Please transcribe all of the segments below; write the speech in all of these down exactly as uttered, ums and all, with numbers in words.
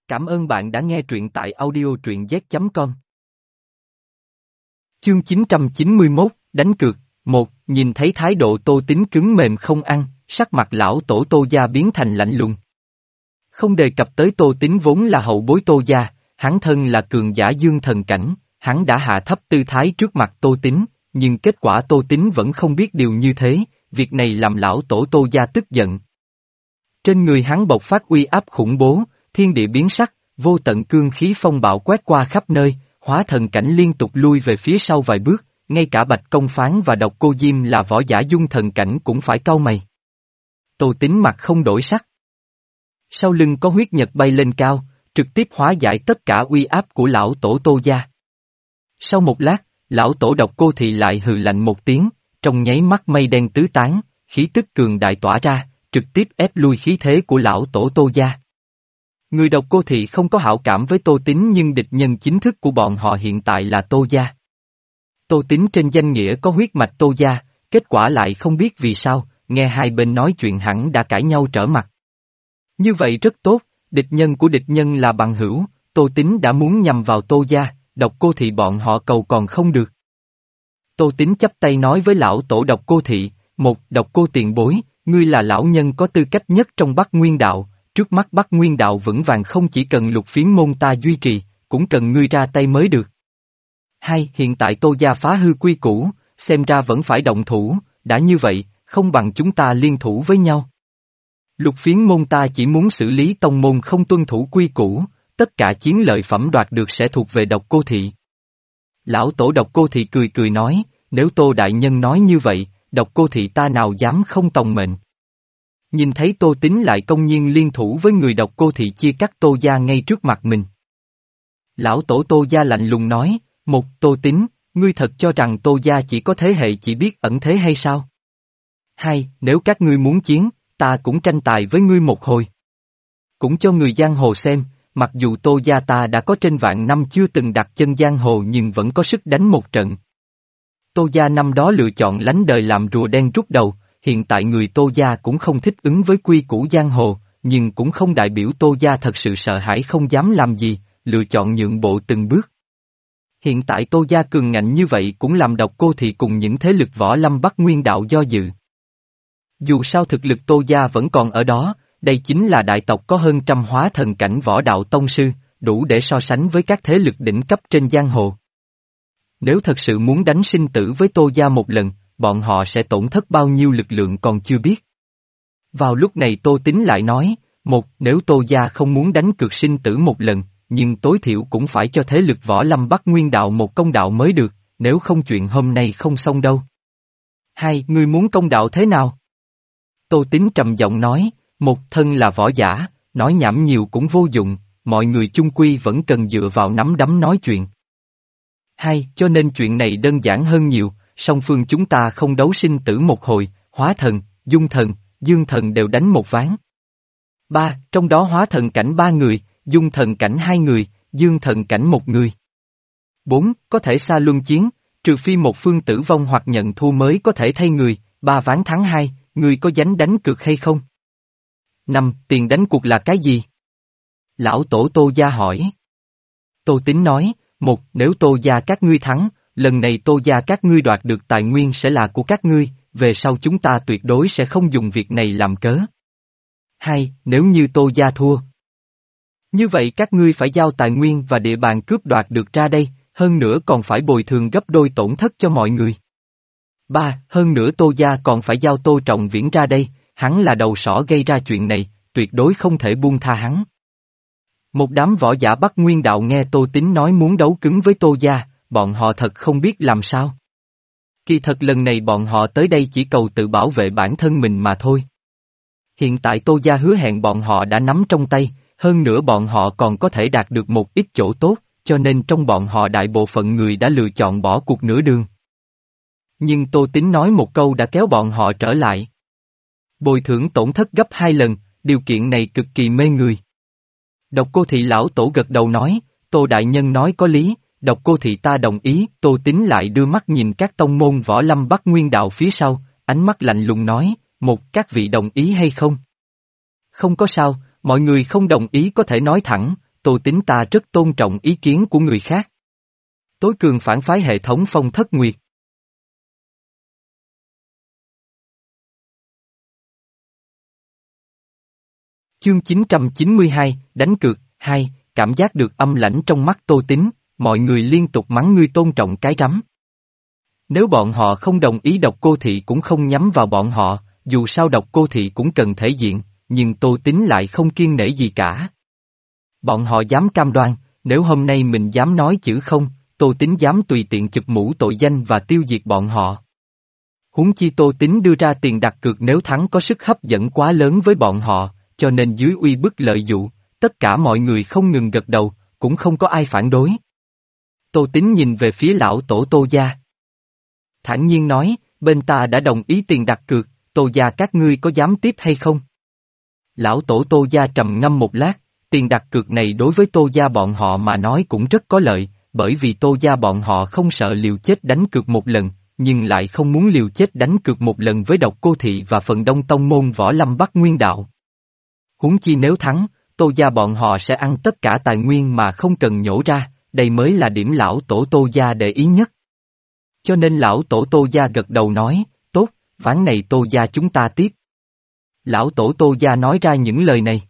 Cảm ơn bạn đã nghe truyện tại audio truyện z chấm com. Chương chín trăm chín mươi mốt, đánh cược. Một, nhìn thấy thái độ Tô Tín cứng mềm không ăn, sắc mặt lão tổ Tô gia biến thành lạnh lùng. Không đề cập tới Tô Tín vốn là hậu bối Tô gia, hắn thân là cường giả dương thần cảnh, hắn đã hạ thấp tư thái trước mặt Tô Tín, nhưng kết quả Tô Tín vẫn không biết điều như thế, việc này làm lão tổ Tô gia tức giận. Trên người hắn bộc phát uy áp khủng bố, thiên địa biến sắc, vô tận cương khí phong bạo quét qua khắp nơi, hóa thần cảnh liên tục lui về phía sau vài bước, ngay cả Bạch Công Phán và Độc Cô Diêm là võ giả dung thần cảnh cũng phải cau mày. Tô Tín mặt không đổi sắc. Sau lưng có huyết nhật bay lên cao, trực tiếp hóa giải tất cả uy áp của lão tổ Tô gia. Sau một lát, lão tổ Độc Cô Thị lại hừ lạnh một tiếng, trong nháy mắt mây đen tứ tán, khí tức cường đại tỏa ra, trực tiếp ép lui khí thế của lão tổ Tô gia. Người Độc Cô Thị không có hảo cảm với Tô Tín nhưng địch nhân chính thức của bọn họ hiện tại là Tô gia. Tô Tín trên danh nghĩa có huyết mạch Tô gia, kết quả lại không biết vì sao, nghe hai bên nói chuyện hẳn đã cãi nhau trở mặt. Như vậy rất tốt, địch nhân của địch nhân là bằng hữu, Tô Tín đã muốn nhằm vào Tô gia, Độc Cô Thị bọn họ cầu còn không được. Tô Tín chắp tay nói với lão tổ Độc Cô Thị, một Độc Cô tiền bối, ngươi là lão nhân có tư cách nhất trong Bắc Nguyên Đạo, trước mắt Bắc Nguyên Đạo vững vàng không chỉ cần Lục Phiến môn ta duy trì, cũng cần ngươi ra tay mới được. Hai, hiện tại Tô gia phá hư quy củ, xem ra vẫn phải động thủ, đã như vậy, không bằng chúng ta liên thủ với nhau. Lục Phiến môn ta chỉ muốn xử lý tông môn không tuân thủ quy củ, tất cả chiến lợi phẩm đoạt được sẽ thuộc về Độc Cô Thị. Lão tổ Độc Cô Thị cười cười nói, nếu Tô đại nhân nói như vậy, Độc Cô Thị ta nào dám không tòng mệnh. Nhìn thấy Tô Tín lại công nhiên liên thủ với người Độc Cô Thị chia cắt Tô gia ngay trước mặt mình. Lão tổ Tô gia lạnh lùng nói, một Tô Tín, ngươi thật cho rằng Tô gia chỉ có thế hệ chỉ biết ẩn thế hay sao? Hai, nếu các ngươi muốn chiến, ta cũng tranh tài với ngươi một hồi. Cũng cho người giang hồ xem, mặc dù Tô gia ta đã có trên vạn năm chưa từng đặt chân giang hồ nhưng vẫn có sức đánh một trận. Tô gia năm đó lựa chọn lánh đời làm rùa đen rút đầu, hiện tại người Tô gia cũng không thích ứng với quy củ giang hồ, nhưng cũng không đại biểu Tô gia thật sự sợ hãi không dám làm gì, lựa chọn nhượng bộ từng bước. Hiện tại Tô gia cường ngạnh như vậy cũng làm Độc Cô Thị cùng những thế lực võ lâm Bắc Nguyên Đạo do dự. Dù sao thực lực Tô gia vẫn còn ở đó, đây chính là đại tộc có hơn trăm hóa thần cảnh võ đạo tông sư, đủ để so sánh với các thế lực đỉnh cấp trên giang hồ. Nếu thật sự muốn đánh sinh tử với Tô gia một lần, bọn họ sẽ tổn thất bao nhiêu lực lượng còn chưa biết. Vào lúc này Tô Tín lại nói, một, nếu Tô gia không muốn đánh cược sinh tử một lần, nhưng tối thiểu cũng phải cho thế lực võ lâm Bắc Nguyên Đạo một công đạo mới được, nếu không chuyện hôm nay không xong đâu. Hai, ngươi muốn công đạo thế nào? Tô Tín trầm giọng nói, một thân là võ giả, nói nhảm nhiều cũng vô dụng, mọi người chung quy vẫn cần dựa vào nắm đấm nói chuyện. Hai, cho nên chuyện này đơn giản hơn nhiều, song phương chúng ta không đấu sinh tử một hồi, hóa thần, dung thần, dương thần đều đánh một ván. Ba, trong đó hóa thần cảnh ba người, dung thần cảnh hai người, dương thần cảnh một người. Bốn, có thể xa luân chiến, trừ phi một phương tử vong hoặc nhận thua mới có thể thay người, ba ván thắng hai, người có dám đánh cược hay không? Năm, tiền đánh cuộc là cái gì? Lão tổ Tô gia hỏi. Tô Tín nói, một, nếu Tô gia các ngươi thắng, lần này Tô gia các ngươi đoạt được tài nguyên sẽ là của các ngươi, về sau chúng ta tuyệt đối sẽ không dùng việc này làm cớ. Hai, nếu như Tô gia thua, như vậy các ngươi phải giao tài nguyên và địa bàn cướp đoạt được ra đây, hơn nữa còn phải bồi thường gấp đôi tổn thất cho mọi người. Ba, hơn nữa Tô gia còn phải giao Tô Trọng Viễn ra đây, hắn là đầu sỏ gây ra chuyện này, tuyệt đối không thể buông tha hắn. Một đám võ giả Bắc Nguyên Đạo nghe Tô Tín nói muốn đấu cứng với Tô gia, bọn họ thật không biết làm sao. Kỳ thật lần này bọn họ tới đây chỉ cầu tự bảo vệ bản thân mình mà thôi. Hiện tại Tô gia hứa hẹn bọn họ đã nắm trong tay, hơn nữa bọn họ còn có thể đạt được một ít chỗ tốt, cho nên trong bọn họ đại bộ phận người đã lựa chọn bỏ cuộc nửa đường. Nhưng Tô Tín nói một câu đã kéo bọn họ trở lại. Bồi thường tổn thất gấp hai lần, điều kiện này cực kỳ mê người. Độc Cô Thị lão tổ gật đầu nói, Tô đại nhân nói có lý, Độc Cô Thị ta đồng ý, Tô Tín lại đưa mắt nhìn các tông môn võ lâm Bắc Nguyên Đạo phía sau, ánh mắt lạnh lùng nói, một các vị đồng ý hay không? Không có sao, mọi người không đồng ý có thể nói thẳng, Tô Tín ta rất tôn trọng ý kiến của người khác. Tối cường phản phái hệ thống Phong Thất Nguyệt. Chương chín trăm chín mươi hai, đánh cược, hai, cảm giác được âm lãnh trong mắt Tô Tín, mọi người liên tục mắng ngươi tôn trọng cái rắm. Nếu bọn họ không đồng ý Độc Cô Thị cũng không nhắm vào bọn họ, dù sao Độc Cô Thị cũng cần thể diện, nhưng Tô Tín lại không kiêng nể gì cả. Bọn họ dám cam đoan, nếu hôm nay mình dám nói chữ không, Tô Tín dám tùy tiện chụp mũ tội danh và tiêu diệt bọn họ. Huống chi Tô Tín đưa ra tiền đặt cược nếu thắng có sức hấp dẫn quá lớn với bọn họ, cho nên dưới uy bức lợi dụ, tất cả mọi người không ngừng gật đầu, cũng không có ai phản đối. Tô Tín nhìn về phía lão tổ Tô gia. Thản nhiên nói, bên ta đã đồng ý tiền đặt cược, Tô gia các ngươi có dám tiếp hay không? Lão tổ Tô gia trầm ngâm một lát, tiền đặt cược này đối với Tô gia bọn họ mà nói cũng rất có lợi, bởi vì Tô gia bọn họ không sợ liều chết đánh cược một lần, nhưng lại không muốn liều chết đánh cược một lần với Độc Cô Thị và phần đông tông môn Võ Lâm Bắc Nguyên Đạo. Huống chi nếu thắng, Tô gia bọn họ sẽ ăn tất cả tài nguyên mà không cần nhổ ra, đây mới là điểm lão tổ Tô gia để ý nhất. Cho nên lão tổ Tô gia gật đầu nói, tốt, ván này Tô gia chúng ta tiếp. Lão tổ Tô gia nói ra những lời này.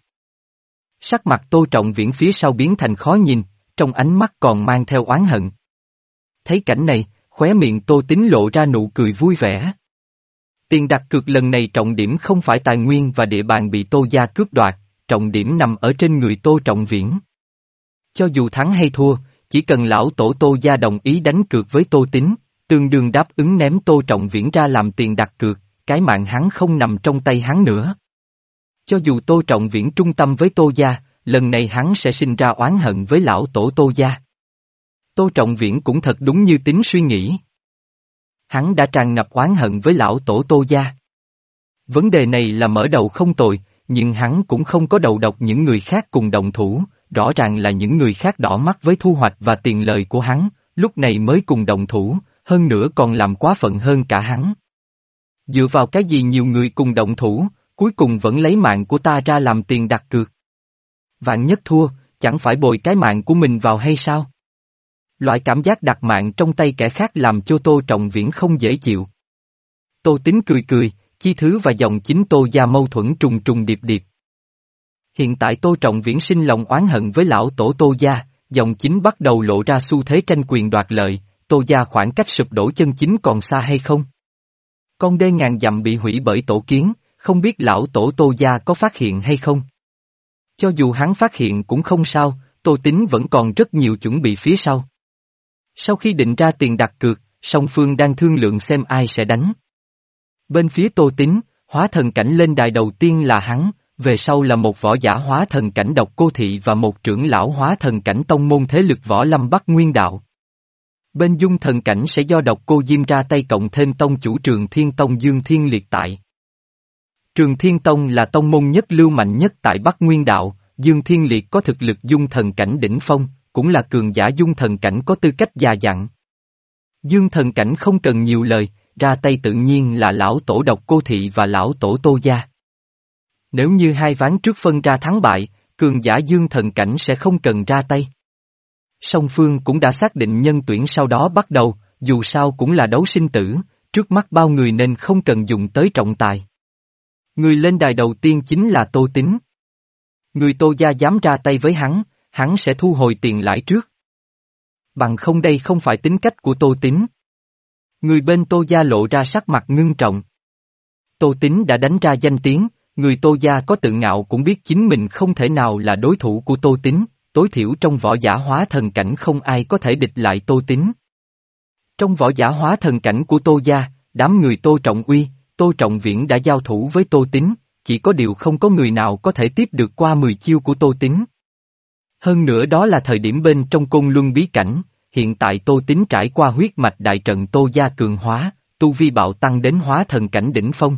Sắc mặt Tô Trọng Viễn phía sau biến thành khó nhìn, trong ánh mắt còn mang theo oán hận. Thấy cảnh này, khóe miệng Tô Tín lộ ra nụ cười vui vẻ. Tiền đặt cược lần này trọng điểm không phải tài nguyên và địa bàn bị Tô gia cướp đoạt, trọng điểm nằm ở trên người Tô Trọng Viễn. Cho dù thắng hay thua, chỉ cần lão tổ Tô gia đồng ý đánh cược với Tô Tín, tương đương đáp ứng ném Tô Trọng Viễn ra làm tiền đặt cược, cái mạng hắn không nằm trong tay hắn nữa. Cho dù Tô Trọng Viễn trung tâm với Tô gia, lần này hắn sẽ sinh ra oán hận với lão tổ Tô gia. Tô Trọng Viễn cũng thật đúng như Tín suy nghĩ. Hắn đã tràn ngập oán hận với lão tổ Tô gia. Vấn đề này là mở đầu không tồi, nhưng hắn cũng không có đầu độc những người khác cùng đồng thủ, rõ ràng là những người khác đỏ mắt với thu hoạch và tiền lời của hắn, lúc này mới cùng đồng thủ, hơn nữa còn làm quá phận hơn cả hắn. Dựa vào cái gì nhiều người cùng động thủ, cuối cùng vẫn lấy mạng của ta ra làm tiền đặt cược. Vạn nhất thua, chẳng phải bồi cái mạng của mình vào hay sao? Loại cảm giác đặt mạng trong tay kẻ khác làm cho Tô Trọng Viễn không dễ chịu. Tô Tín cười cười, chi thứ và dòng chính Tô gia mâu thuẫn trùng trùng điệp điệp. Hiện tại Tô Trọng Viễn sinh lòng oán hận với lão tổ Tô gia, dòng chính bắt đầu lộ ra xu thế tranh quyền đoạt lợi, Tô gia khoảng cách sụp đổ chân chính còn xa hay không? Con đê ngàn dặm bị hủy bởi tổ kiến, không biết lão tổ Tô gia có phát hiện hay không? Cho dù hắn phát hiện cũng không sao, Tô Tín vẫn còn rất nhiều chuẩn bị phía sau. Sau khi định ra tiền đặt cược, song phương đang thương lượng xem ai sẽ đánh. Bên phía Tô Tín, hóa thần cảnh lên đài đầu tiên là hắn, về sau là một võ giả hóa thần cảnh Độc Cô Thị và một trưởng lão hóa thần cảnh tông môn thế lực Võ Lâm Bắc Nguyên Đạo. Bên dung thần cảnh sẽ do Độc Cô Diêm ra tay cộng thêm tông chủ Trường Thiên Tông Dương Thiên Liệt tại. Trường Thiên Tông là tông môn nhất lưu mạnh nhất tại Bắc Nguyên Đạo, Dương Thiên Liệt có thực lực dung thần cảnh đỉnh phong, cũng là cường giả dung thần cảnh có tư cách già dặn. Dương thần cảnh không cần nhiều lời, ra tay tự nhiên là lão tổ Độc Cô Thị và lão tổ Tô gia. Nếu như hai ván trước phân ra thắng bại, cường giả dương thần cảnh sẽ không cần ra tay. Song phương cũng đã xác định nhân tuyển sau đó bắt đầu, dù sao cũng là đấu sinh tử, trước mắt bao người nên không cần dùng tới trọng tài. Người lên đài đầu tiên chính là Tô Tín. Người Tô gia dám ra tay với hắn, hắn sẽ thu hồi tiền lãi trước. Bằng không đây không phải tính cách của Tô Tín. Người bên Tô gia lộ ra sắc mặt ngưng trọng. Tô Tín đã đánh ra danh tiếng, người Tô gia có tự ngạo cũng biết chính mình không thể nào là đối thủ của Tô Tín, tối thiểu trong võ giả hóa thần cảnh không ai có thể địch lại Tô Tín. Trong võ giả hóa thần cảnh của Tô gia, đám người Tô Trọng Uy, Tô Trọng Viễn đã giao thủ với Tô Tín, chỉ có điều không có người nào có thể tiếp được qua mười chiêu của Tô Tín. Hơn nữa đó là thời điểm bên trong Côn Luân bí cảnh, hiện tại Tô Tín trải qua huyết mạch đại trận Tô gia cường hóa, tu vi bạo tăng đến hóa thần cảnh đỉnh phong.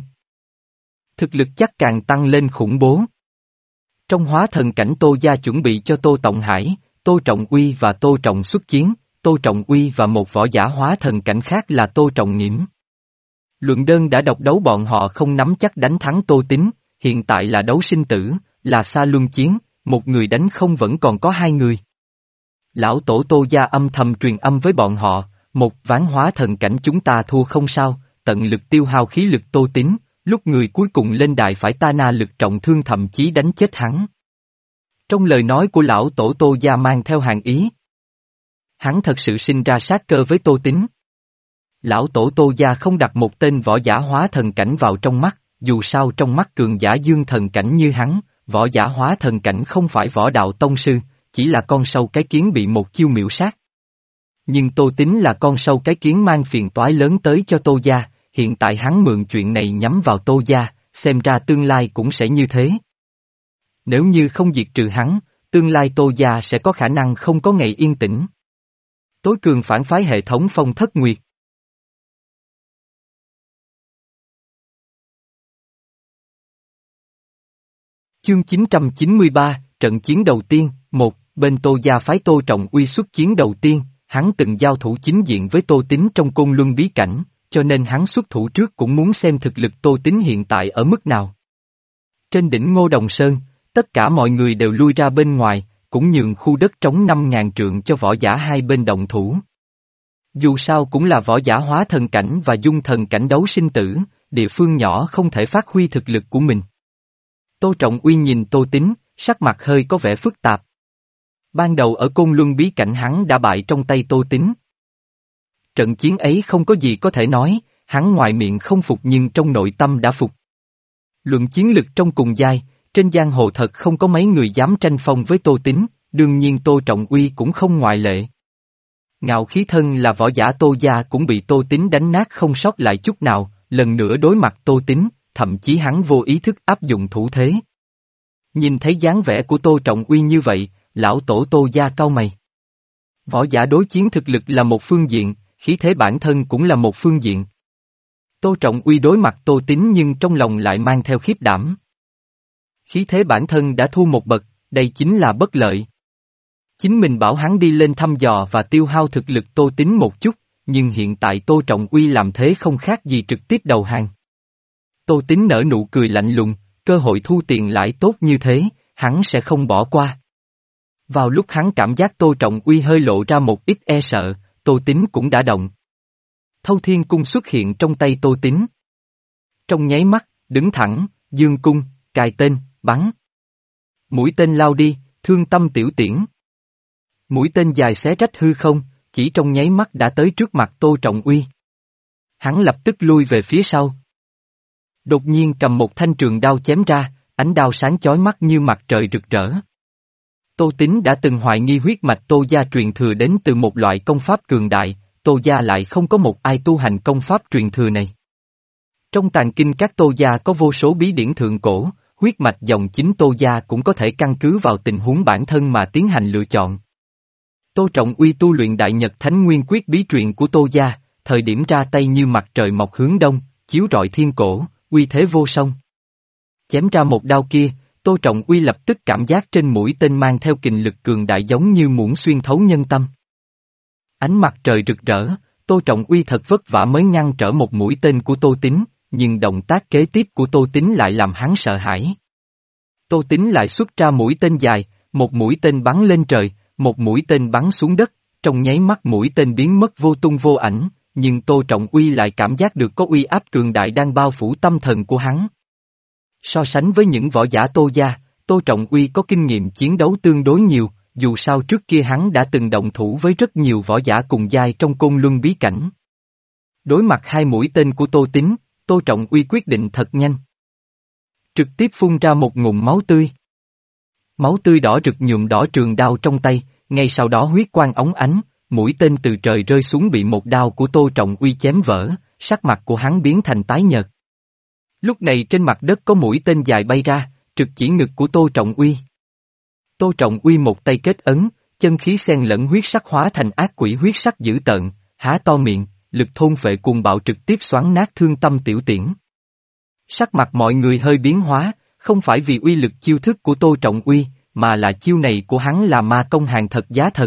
Thực lực chắc càng tăng lên khủng bố. Trong hóa thần cảnh Tô gia chuẩn bị cho Tô Tổng Hải, Tô Trọng Uy và Tô Trọng xuất chiến, Tô Trọng Uy và một võ giả hóa thần cảnh khác là Tô Trọng Nghiễm. Luận đơn đã độc đấu bọn họ không nắm chắc đánh thắng Tô Tín, hiện tại là đấu sinh tử, là xa luân chiến, một người đánh không vẫn còn có hai người. Lão tổ Tô gia âm thầm truyền âm với bọn họ, một ván hóa thần cảnh chúng ta thua không sao, tận lực tiêu hao khí lực Tô Tín, lúc người cuối cùng lên đài phải ta na lực trọng thương thậm chí đánh chết hắn. Trong lời nói của lão tổ Tô gia mang theo hàng ý. Hắn thật sự sinh ra sát cơ với Tô Tín. Lão tổ Tô gia không đặt một tên võ giả hóa thần cảnh vào trong mắt, dù sao trong mắt cường giả dương thần cảnh như hắn, võ giả hóa thần cảnh không phải võ đạo tông sư, chỉ là con sâu cái kiến bị một chiêu miểu sát. Nhưng Tô Tín là con sâu cái kiến mang phiền toái lớn tới cho Tô gia, hiện tại hắn mượn chuyện này nhắm vào Tô gia, xem ra tương lai cũng sẽ như thế. Nếu như không diệt trừ hắn, tương lai Tô gia sẽ có khả năng không có ngày yên tĩnh. Tối cường phản phái hệ thống Phong Thất Nguyệt. Chương chín trăm chín mươi ba, trận chiến đầu tiên, một, bên Tô gia phái Tô Trọng Uy xuất chiến đầu tiên, hắn từng giao thủ chính diện với Tô Tín trong Côn Luân bí cảnh, cho nên hắn xuất thủ trước cũng muốn xem thực lực Tô Tín hiện tại ở mức nào. Trên đỉnh Ngô Đồng Sơn, tất cả mọi người đều lui ra bên ngoài, cũng nhường khu đất trống năm ngàn trượng cho võ giả hai bên động thủ. Dù sao cũng là võ giả hóa thần cảnh và dung thần cảnh đấu sinh tử, địa phương nhỏ không thể phát huy thực lực của mình. Tô Trọng Uy nhìn Tô Tín, sắc mặt hơi có vẻ phức tạp. Ban đầu ở Côn Luân bí cảnh hắn đã bại trong tay Tô Tín. Trận chiến ấy không có gì có thể nói, hắn ngoài miệng không phục nhưng trong nội tâm đã phục. Luận chiến lực trong cùng giai, trên giang hồ thật không có mấy người dám tranh phong với Tô Tín, đương nhiên Tô Trọng Uy cũng không ngoại lệ. Ngạo khí thân là võ giả Tô gia cũng bị Tô Tín đánh nát không sót lại chút nào, lần nữa đối mặt Tô Tín, thậm chí hắn vô ý thức áp dụng thủ thế. Nhìn thấy dáng vẻ của Tô Trọng Uy như vậy, lão tổ Tô gia cau mày. Võ giả đối chiến thực lực là một phương diện, khí thế bản thân cũng là một phương diện. Tô Trọng Uy đối mặt Tô Tín nhưng trong lòng lại mang theo khiếp đảm. Khí thế bản thân đã thua một bậc, đây chính là bất lợi. Chính mình bảo hắn đi lên thăm dò và tiêu hao thực lực Tô Tín một chút, nhưng hiện tại Tô Trọng Uy làm thế không khác gì trực tiếp đầu hàng. Tô Tín nở nụ cười lạnh lùng, cơ hội thu tiền lãi tốt như thế, hắn sẽ không bỏ qua. Vào lúc hắn cảm giác Tô Trọng Uy hơi lộ ra một ít e sợ, Tô Tín cũng đã động. Thâu Thiên Cung xuất hiện trong tay Tô Tín. Trong nháy mắt, đứng thẳng, dương cung, cài tên, bắn. Mũi tên lao đi, thương tâm tiểu tiễn. Mũi tên dài xé rách hư không, chỉ trong nháy mắt đã tới trước mặt Tô Trọng Uy. Hắn lập tức lui về phía sau. Đột nhiên cầm một thanh trường đao chém ra, ánh đao sáng chói mắt như mặt trời rực rỡ. Tô Tín đã từng hoài nghi huyết mạch Tô gia truyền thừa đến từ một loại công pháp cường đại, Tô gia lại không có một ai tu hành công pháp truyền thừa này. Trong tàng kinh các Tô gia có vô số bí điển thượng cổ, huyết mạch dòng chính Tô gia cũng có thể căn cứ vào tình huống bản thân mà tiến hành lựa chọn. Tô Trọng Uy tu luyện Đại Nhật Thánh Nguyên Quyết bí truyền của Tô gia, thời điểm ra tay như mặt trời mọc hướng đông, chiếu rọi thiên cổ, uy thế vô song. Chém ra một đao kia, Tô Trọng Uy lập tức cảm giác trên mũi tên mang theo kình lực cường đại giống như muốn xuyên thấu nhân tâm. Ánh mặt trời rực rỡ, Tô Trọng Uy thật vất vả mới ngăn trở một mũi tên của Tô Tín, nhưng động tác kế tiếp của Tô Tín lại làm hắn sợ hãi. Tô Tín lại xuất ra mũi tên dài, một mũi tên bắn lên trời, một mũi tên bắn xuống đất, trong nháy mắt mũi tên biến mất vô tung vô ảnh, nhưng Tô Trọng Uy lại cảm giác được có uy áp cường đại đang bao phủ tâm thần của hắn. So sánh với những võ giả Tô gia, Tô Trọng Uy có kinh nghiệm chiến đấu tương đối nhiều, dù sao trước kia hắn đã từng động thủ với rất nhiều võ giả cùng giai trong Côn Luân bí cảnh. Đối mặt hai mũi tên của Tô Tín, Tô Trọng Uy quyết định thật nhanh. Trực tiếp phun ra một ngụm máu tươi. Máu tươi đỏ rực nhuộm đỏ trường đao trong tay, ngay sau đó huyết quang óng ánh, mũi tên từ trời rơi xuống bị một đao của Tô Trọng Uy chém vỡ, sắc mặt của hắn biến thành tái nhợt. Lúc này trên mặt đất có mũi tên dài bay ra, trực chỉ ngực của Tô Trọng Uy. Tô Trọng Uy một tay kết ấn, chân khí xen lẫn huyết sắc hóa thành ác quỷ huyết sắc dữ tợn, há to miệng, lực thôn phệ cuồng bạo trực tiếp xoắn nát thương tâm tiểu tiễn. Sắc mặt mọi người hơi biến hóa, không phải vì uy lực chiêu thức của Tô Trọng Uy, mà là chiêu này của hắn là ma công hàng thật giá thật.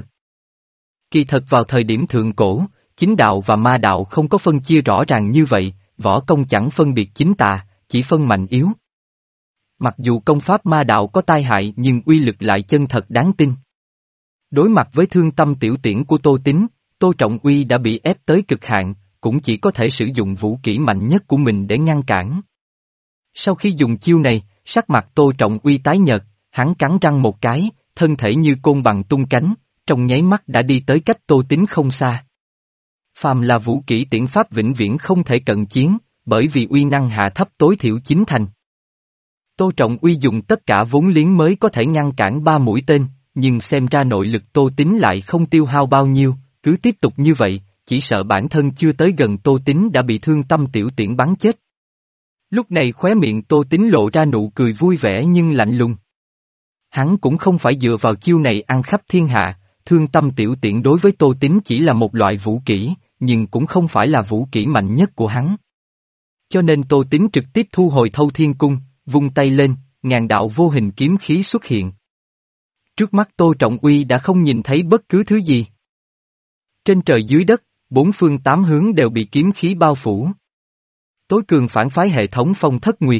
Kỳ thật vào thời điểm thượng cổ, chính đạo và ma đạo không có phân chia rõ ràng như vậy, võ công chẳng phân biệt chính tà, chỉ phân mạnh yếu. Mặc dù công pháp ma đạo có tai hại nhưng uy lực lại chân thật đáng tin. Đối mặt với thương tâm tiểu tiễn của Tô Tín, Tô Trọng Uy đã bị ép tới cực hạn, cũng chỉ có thể sử dụng vũ kỹ mạnh nhất của mình để ngăn cản. Sau khi dùng chiêu này, sắc mặt Tô Trọng Uy tái nhợt, hắn cắn răng một cái, thân thể như côn bằng tung cánh, trong nháy mắt đã đi tới cách Tô Tín không xa. Phàm là vũ kỹ tiễn pháp vĩnh viễn không thể cận chiến, bởi vì uy năng hạ thấp tối thiểu chín thành. Tô Trọng Uy dùng tất cả vốn liếng mới có thể ngăn cản ba mũi tên, nhưng xem ra nội lực Tô Tín lại không tiêu hao bao nhiêu, cứ tiếp tục như vậy, chỉ sợ bản thân chưa tới gần Tô Tín đã bị thương tâm tiểu tiễn bắn chết. Lúc này khóe miệng Tô Tín lộ ra nụ cười vui vẻ nhưng lạnh lùng. Hắn cũng không phải dựa vào chiêu này ăn khắp thiên hạ, thương tâm tiểu tiễn đối với Tô Tín chỉ là một loại vũ kỹ, nhưng cũng không phải là vũ kỹ mạnh nhất của hắn. Cho nên Tô Tín trực tiếp thu hồi Thâu Thiên Cung, vung tay lên, ngàn đạo vô hình kiếm khí xuất hiện. Trước mắt Tô Trọng Uy đã không nhìn thấy bất cứ thứ gì. Trên trời dưới đất, bốn phương tám hướng đều bị kiếm khí bao phủ. Tối cường phản phái hệ thống Phong Thất Nguyệt.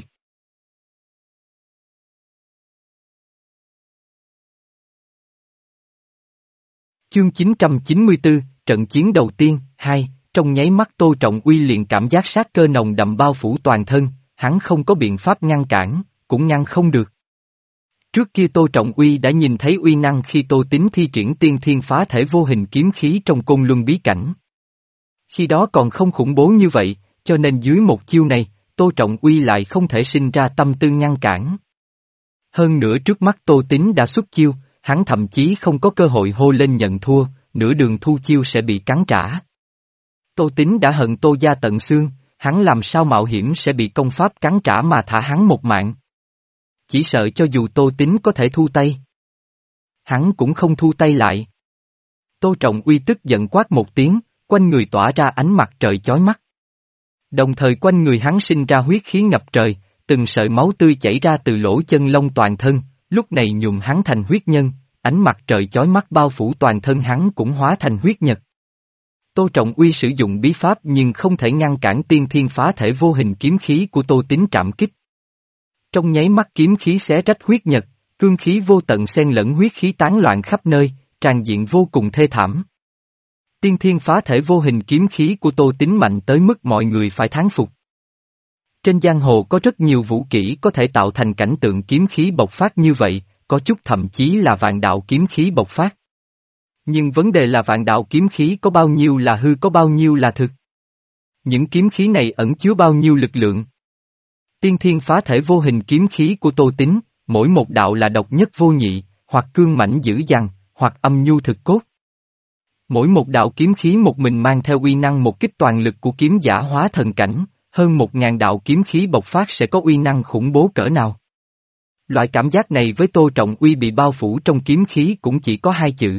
Chương chín trăm chín mươi tư, trận chiến đầu tiên, hai, trong nháy mắt Tô Trọng Uy liền cảm giác sát cơ nồng đậm bao phủ toàn thân, hắn không có biện pháp ngăn cản, cũng ngăn không được. Trước kia Tô Trọng Uy đã nhìn thấy uy năng khi Tô Tín thi triển tiên thiên phá thể vô hình kiếm khí trong côn luân bí cảnh. Khi đó còn không khủng bố như vậy, cho nên dưới một chiêu này, Tô Trọng Uy lại không thể sinh ra tâm tư ngăn cản. Hơn nữa trước mắt Tô Tín đã xuất chiêu, hắn thậm chí không có cơ hội hô lên nhận thua, nửa đường thu chiêu sẽ bị cắn trả. Tô Tín đã hận Tô gia tận xương, hắn làm sao mạo hiểm sẽ bị công pháp cắn trả mà thả hắn một mạng. Chỉ sợ cho dù Tô Tín có thể thu tay, hắn cũng không thu tay lại. Tô Trọng Uy tức giận quát một tiếng, quanh người tỏa ra ánh mặt trời chói mắt. Đồng thời quanh người hắn sinh ra huyết khí ngập trời, từng sợi máu tươi chảy ra từ lỗ chân lông toàn thân, lúc này nhuộm hắn thành huyết nhân, ánh mặt trời chói mắt bao phủ toàn thân hắn cũng hóa thành huyết nhật. Tô Trọng Uy sử dụng bí pháp nhưng không thể ngăn cản tiên thiên phá thể vô hình kiếm khí của Tô Tín trảm kích. Trong nháy mắt kiếm khí xé rách huyết nhật, cương khí vô tận xen lẫn huyết khí tán loạn khắp nơi, tràn diện vô cùng thê thảm. Tiên thiên phá thể vô hình kiếm khí của Tô Tín mạnh tới mức mọi người phải thán phục. Trên giang hồ có rất nhiều vũ kỹ có thể tạo thành cảnh tượng kiếm khí bộc phát như vậy, có chút thậm chí là vạn đạo kiếm khí bộc phát. Nhưng vấn đề là vạn đạo kiếm khí có bao nhiêu là hư có bao nhiêu là thực. Những kiếm khí này ẩn chứa bao nhiêu lực lượng. Tiên thiên phá thể vô hình kiếm khí của Tô Tín, mỗi một đạo là độc nhất vô nhị, hoặc cương mãnh dữ dằn, hoặc âm nhu thực cốt. Mỗi một đạo kiếm khí một mình mang theo uy năng một kích toàn lực của kiếm giả hóa thần cảnh, hơn một ngàn đạo kiếm khí bộc phát sẽ có uy năng khủng bố cỡ nào. Loại cảm giác này với Tô Trọng Uy bị bao phủ trong kiếm khí cũng chỉ có hai chữ.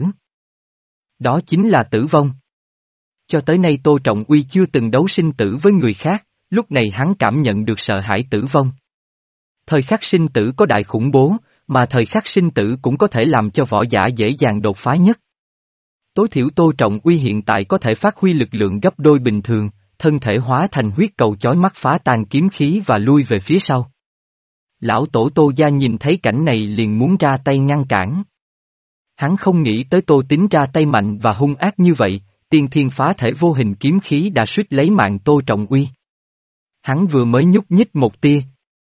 Đó chính là tử vong. Cho tới nay Tô Trọng Uy chưa từng đấu sinh tử với người khác, lúc này hắn cảm nhận được sợ hãi tử vong. Thời khắc sinh tử có đại khủng bố, mà thời khắc sinh tử cũng có thể làm cho võ giả dễ dàng đột phá nhất. Tối thiểu Tô Trọng Uy hiện tại có thể phát huy lực lượng gấp đôi bình thường, thân thể hóa thành huyết cầu chói mắt phá tan kiếm khí và lui về phía sau. Lão tổ Tô gia nhìn thấy cảnh này liền muốn ra tay ngăn cản. Hắn không nghĩ tới Tô Tín ra tay mạnh và hung ác như vậy, tiên thiên phá thể vô hình kiếm khí đã suýt lấy mạng Tô Trọng Uy. Hắn vừa mới nhúc nhích một tia.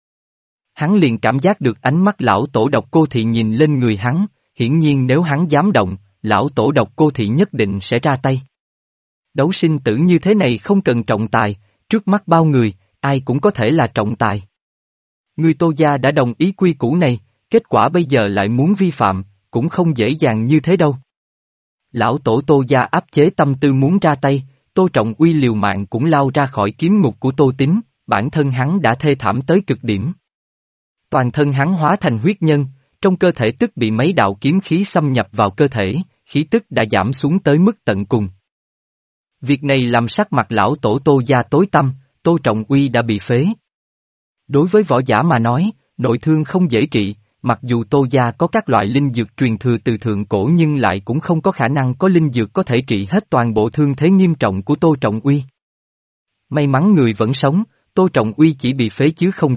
Hắn liền cảm giác được ánh mắt lão tổ độc cô thị nhìn lên người hắn, hiển nhiên nếu hắn dám động, lão tổ độc cô thị nhất định sẽ ra tay. Đấu sinh tử như thế này không cần trọng tài, trước mắt bao người, ai cũng có thể là trọng tài. Người Tô gia đã đồng ý quy củ này, kết quả bây giờ lại muốn vi phạm, cũng không dễ dàng như thế đâu. Lão tổ Tô gia áp chế tâm tư muốn ra tay, Tô Trọng Uy liều mạng cũng lao ra khỏi kiếm ngục của Tô Tín, bản thân hắn đã thê thảm tới cực điểm. Toàn thân hắn hóa thành huyết nhân, trong cơ thể tức bị mấy đạo kiếm khí xâm nhập vào cơ thể, khí tức đã giảm xuống tới mức tận cùng. Việc này làm sắc mặt lão tổ Tô gia tối tăm, Tô Trọng Uy đã bị phế. Đối với võ giả mà nói, nội thương không dễ trị, mặc dù Tô gia có các loại linh dược truyền thừa từ thượng cổ nhưng lại cũng không có khả năng có linh dược có thể trị hết toàn bộ thương thế nghiêm trọng của Tô Trọng Uy. May mắn người vẫn sống, Tô Trọng Uy chỉ bị phế chứ không chết,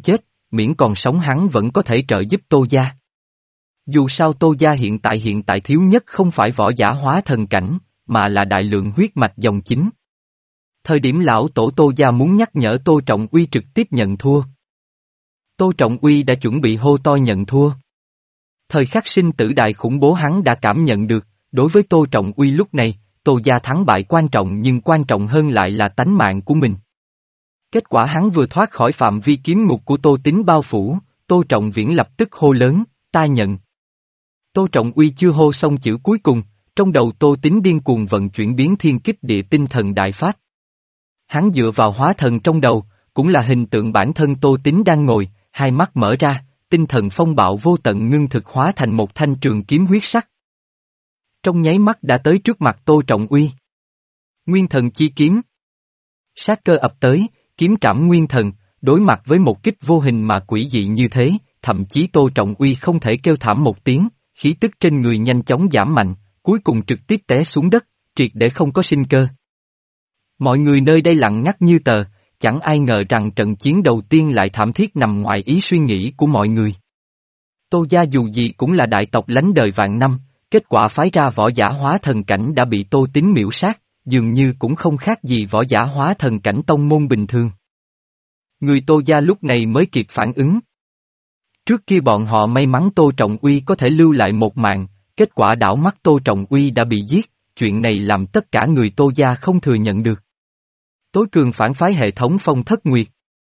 miễn còn sống hắn vẫn có thể trợ giúp Tô gia. Dù sao Tô gia hiện tại hiện tại thiếu nhất không phải võ giả hóa thần cảnh, mà là đại lượng huyết mạch dòng chính. Thời điểm lão tổ Tô gia muốn nhắc nhở Tô Trọng Uy trực tiếp nhận thua. Tô Trọng Uy đã chuẩn bị hô to nhận thua. Thời khắc sinh tử đại khủng bố hắn đã cảm nhận được, đối với Tô Trọng Uy lúc này, Tô gia thắng bại quan trọng nhưng quan trọng hơn lại là tánh mạng của mình. Kết quả hắn vừa thoát khỏi phạm vi kiếm ngục của Tô Tín bao phủ, Tô Trọng Viễn lập tức hô lớn, ta nhận. Tô Trọng Uy chưa hô xong chữ cuối cùng, trong đầu Tô Tín điên cuồng vận chuyển biến thiên kích địa tinh thần đại pháp. Hắn dựa vào hóa thần trong đầu, cũng là hình tượng bản thân Tô Tín đang ngồi, hai mắt mở ra, tinh thần phong bạo vô tận ngưng thực hóa thành một thanh trường kiếm huyết sắc. Trong nháy mắt đã tới trước mặt Tô Trọng Uy. Nguyên thần chi kiếm. Sát cơ ập tới, kiếm trảm nguyên thần, đối mặt với một kích vô hình mà quỷ dị như thế, thậm chí Tô Trọng Uy không thể kêu thảm một tiếng, khí tức trên người nhanh chóng giảm mạnh, cuối cùng trực tiếp té xuống đất, triệt để không có sinh cơ. Mọi người nơi đây lặng ngắt như tờ, chẳng ai ngờ rằng trận chiến đầu tiên lại thảm thiết nằm ngoài ý suy nghĩ của mọi người. Tô gia dù gì cũng là đại tộc lánh đời vạn năm, kết quả phái ra võ giả hóa thần cảnh đã bị Tô Tín miễu sát, dường như cũng không khác gì võ giả hóa thần cảnh tông môn bình thường. Người Tô gia lúc này mới kịp phản ứng. Trước kia bọn họ may mắn Tô Trọng Uy có thể lưu lại một mạng, kết quả đảo mắt Tô Trọng Uy đã bị giết, chuyện này làm tất cả người Tô gia không thừa nhận được. Tối cường phản phái hệ thống Phong Thất Nguyệt.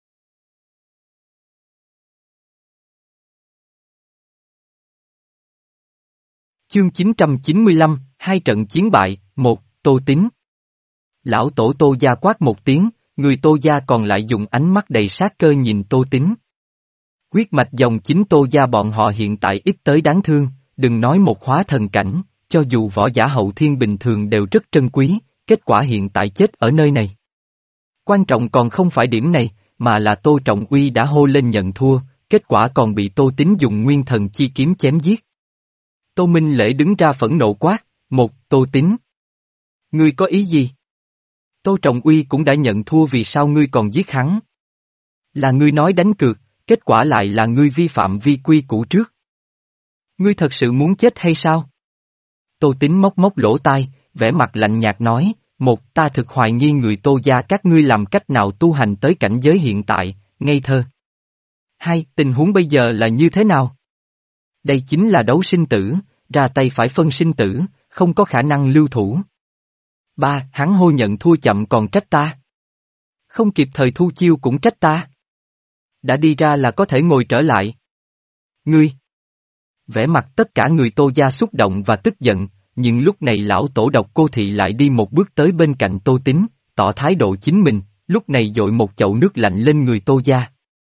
Chương chín trăm chín mươi lăm, hai trận chiến bại, một, Tô Tín. Lão tổ Tô gia quát một tiếng, người Tô gia còn lại dùng ánh mắt đầy sát cơ nhìn Tô Tín. Huyết mạch dòng chính Tô gia bọn họ hiện tại ít tới đáng thương, đừng nói một hóa thần cảnh, cho dù võ giả hậu thiên bình thường đều rất trân quý, kết quả hiện tại chết ở nơi này. Quan trọng còn không phải điểm này, mà là Tô Trọng Uy đã hô lên nhận thua, kết quả còn bị Tô Tín dùng nguyên thần chi kiếm chém giết. Tô Minh Lễ đứng ra phẫn nộ quát, một, Tô Tín. Ngươi có ý gì? Tô Trọng Uy cũng đã nhận thua vì sao ngươi còn giết hắn? Là ngươi nói đánh cược, kết quả lại là ngươi vi phạm vi quy cũ trước. Ngươi thật sự muốn chết hay sao? Tô Tín móc móc lỗ tai, vẻ mặt lạnh nhạt nói, một, ta thực hoài nghi người Tô gia các ngươi làm cách nào tu hành tới cảnh giới hiện tại, ngây thơ. Hai, tình huống bây giờ là như thế nào? Đây chính là đấu sinh tử, ra tay phải phân sinh tử, không có khả năng lưu thủ. Ba, hắn hô nhận thua chậm còn trách ta. Không kịp thời thu chiêu cũng trách ta. Đã đi ra là có thể ngồi trở lại. Ngươi! Vẻ mặt tất cả người Tô gia xúc động và tức giận, nhưng lúc này lão tổ Độc Cô Thị lại đi một bước tới bên cạnh Tô Tín, tỏ thái độ chính mình, lúc này dội một chậu nước lạnh lên người Tô gia.